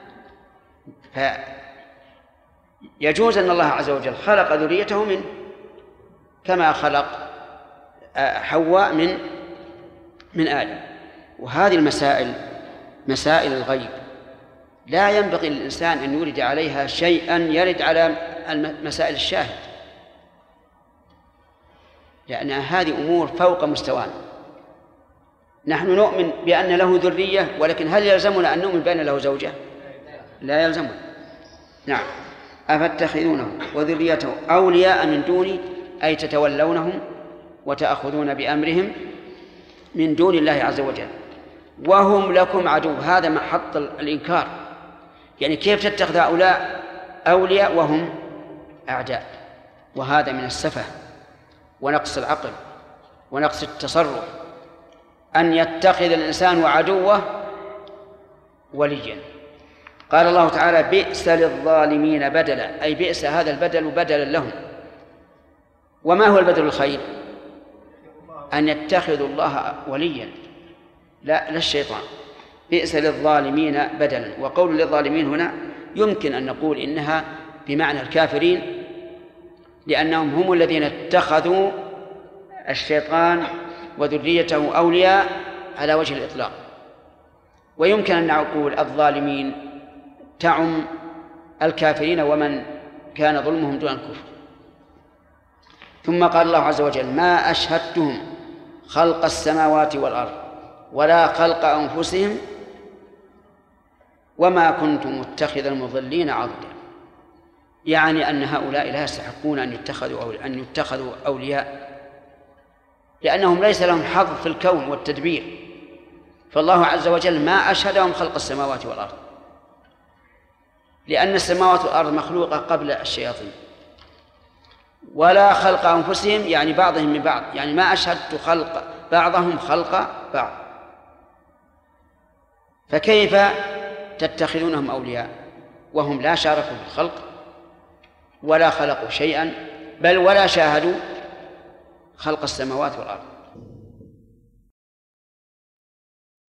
فيجوز أن الله عز وجل خلق ذريته منه كما خلق حواء من آدم. وهذه المسائل مسائل الغيب لا ينبغي للإنسان أن يورد عليها شيئا يرد على مسائل الشاهد، لأن هذه أمور فوق مستوانا. نحن نؤمن بأن له ذرية، ولكن هل يلزمنا أن نؤمن بأن له زوجة؟ لا يلزمنا. نعم. أفتخذونه وذريته أولياء من دوني، أي تتولونهم وتأخذون بأمرهم من دون الله عز وجل، وهم لكم عدو. هذا محط الإنكار، يعني كيف تتخذ هؤلاء أولياء وهم أعداء؟ وهذا من السفه ونقص العقل ونقص التصرف، أن يتخذ الإنسان عدوه وليا. قال الله تعالى: بئس للظالمين بدلا، أي بئس هذا البدل بدلا لهم. وما هو البدل الخير؟ أن يتخذوا الله وليا، لا الشيطان. بئس للظالمين بدلا. وقول للظالمين هنا يمكن أن نقول إنها بمعنى الكافرين، لأنهم هم الذين اتخذوا الشيطان وذريته أولياء على وجه الإطلاق. ويمكن أن نقول الظالمين تعم الكافرين ومن كان ظلمهم دون الكفر. ثم قال الله عز وجل: ما أشهدتهم خلق السماوات والأرض ولا خلق أنفسهم وما كنت متخذ المضلين عضدا. يعني أن هؤلاء لا يستحقون أن يتخذوا أولياء، لأنهم ليس لهم حظ في الكون والتدبير. فالله عز وجل ما أشهدهم خلق السماوات والأرض، لأن السماوات والأرض مخلوقة قبل الشياطين. ولا خلق أنفسهم، يعني بعضهم من بعض، يعني ما أشهدت خلق بعضهم خلق بعض. فكيف تتخذونهم أولياء وهم لا شاركوا في الخلق ولا خلقوا شيئا، بل ولا شاهدوا خلق السماوات والأرض؟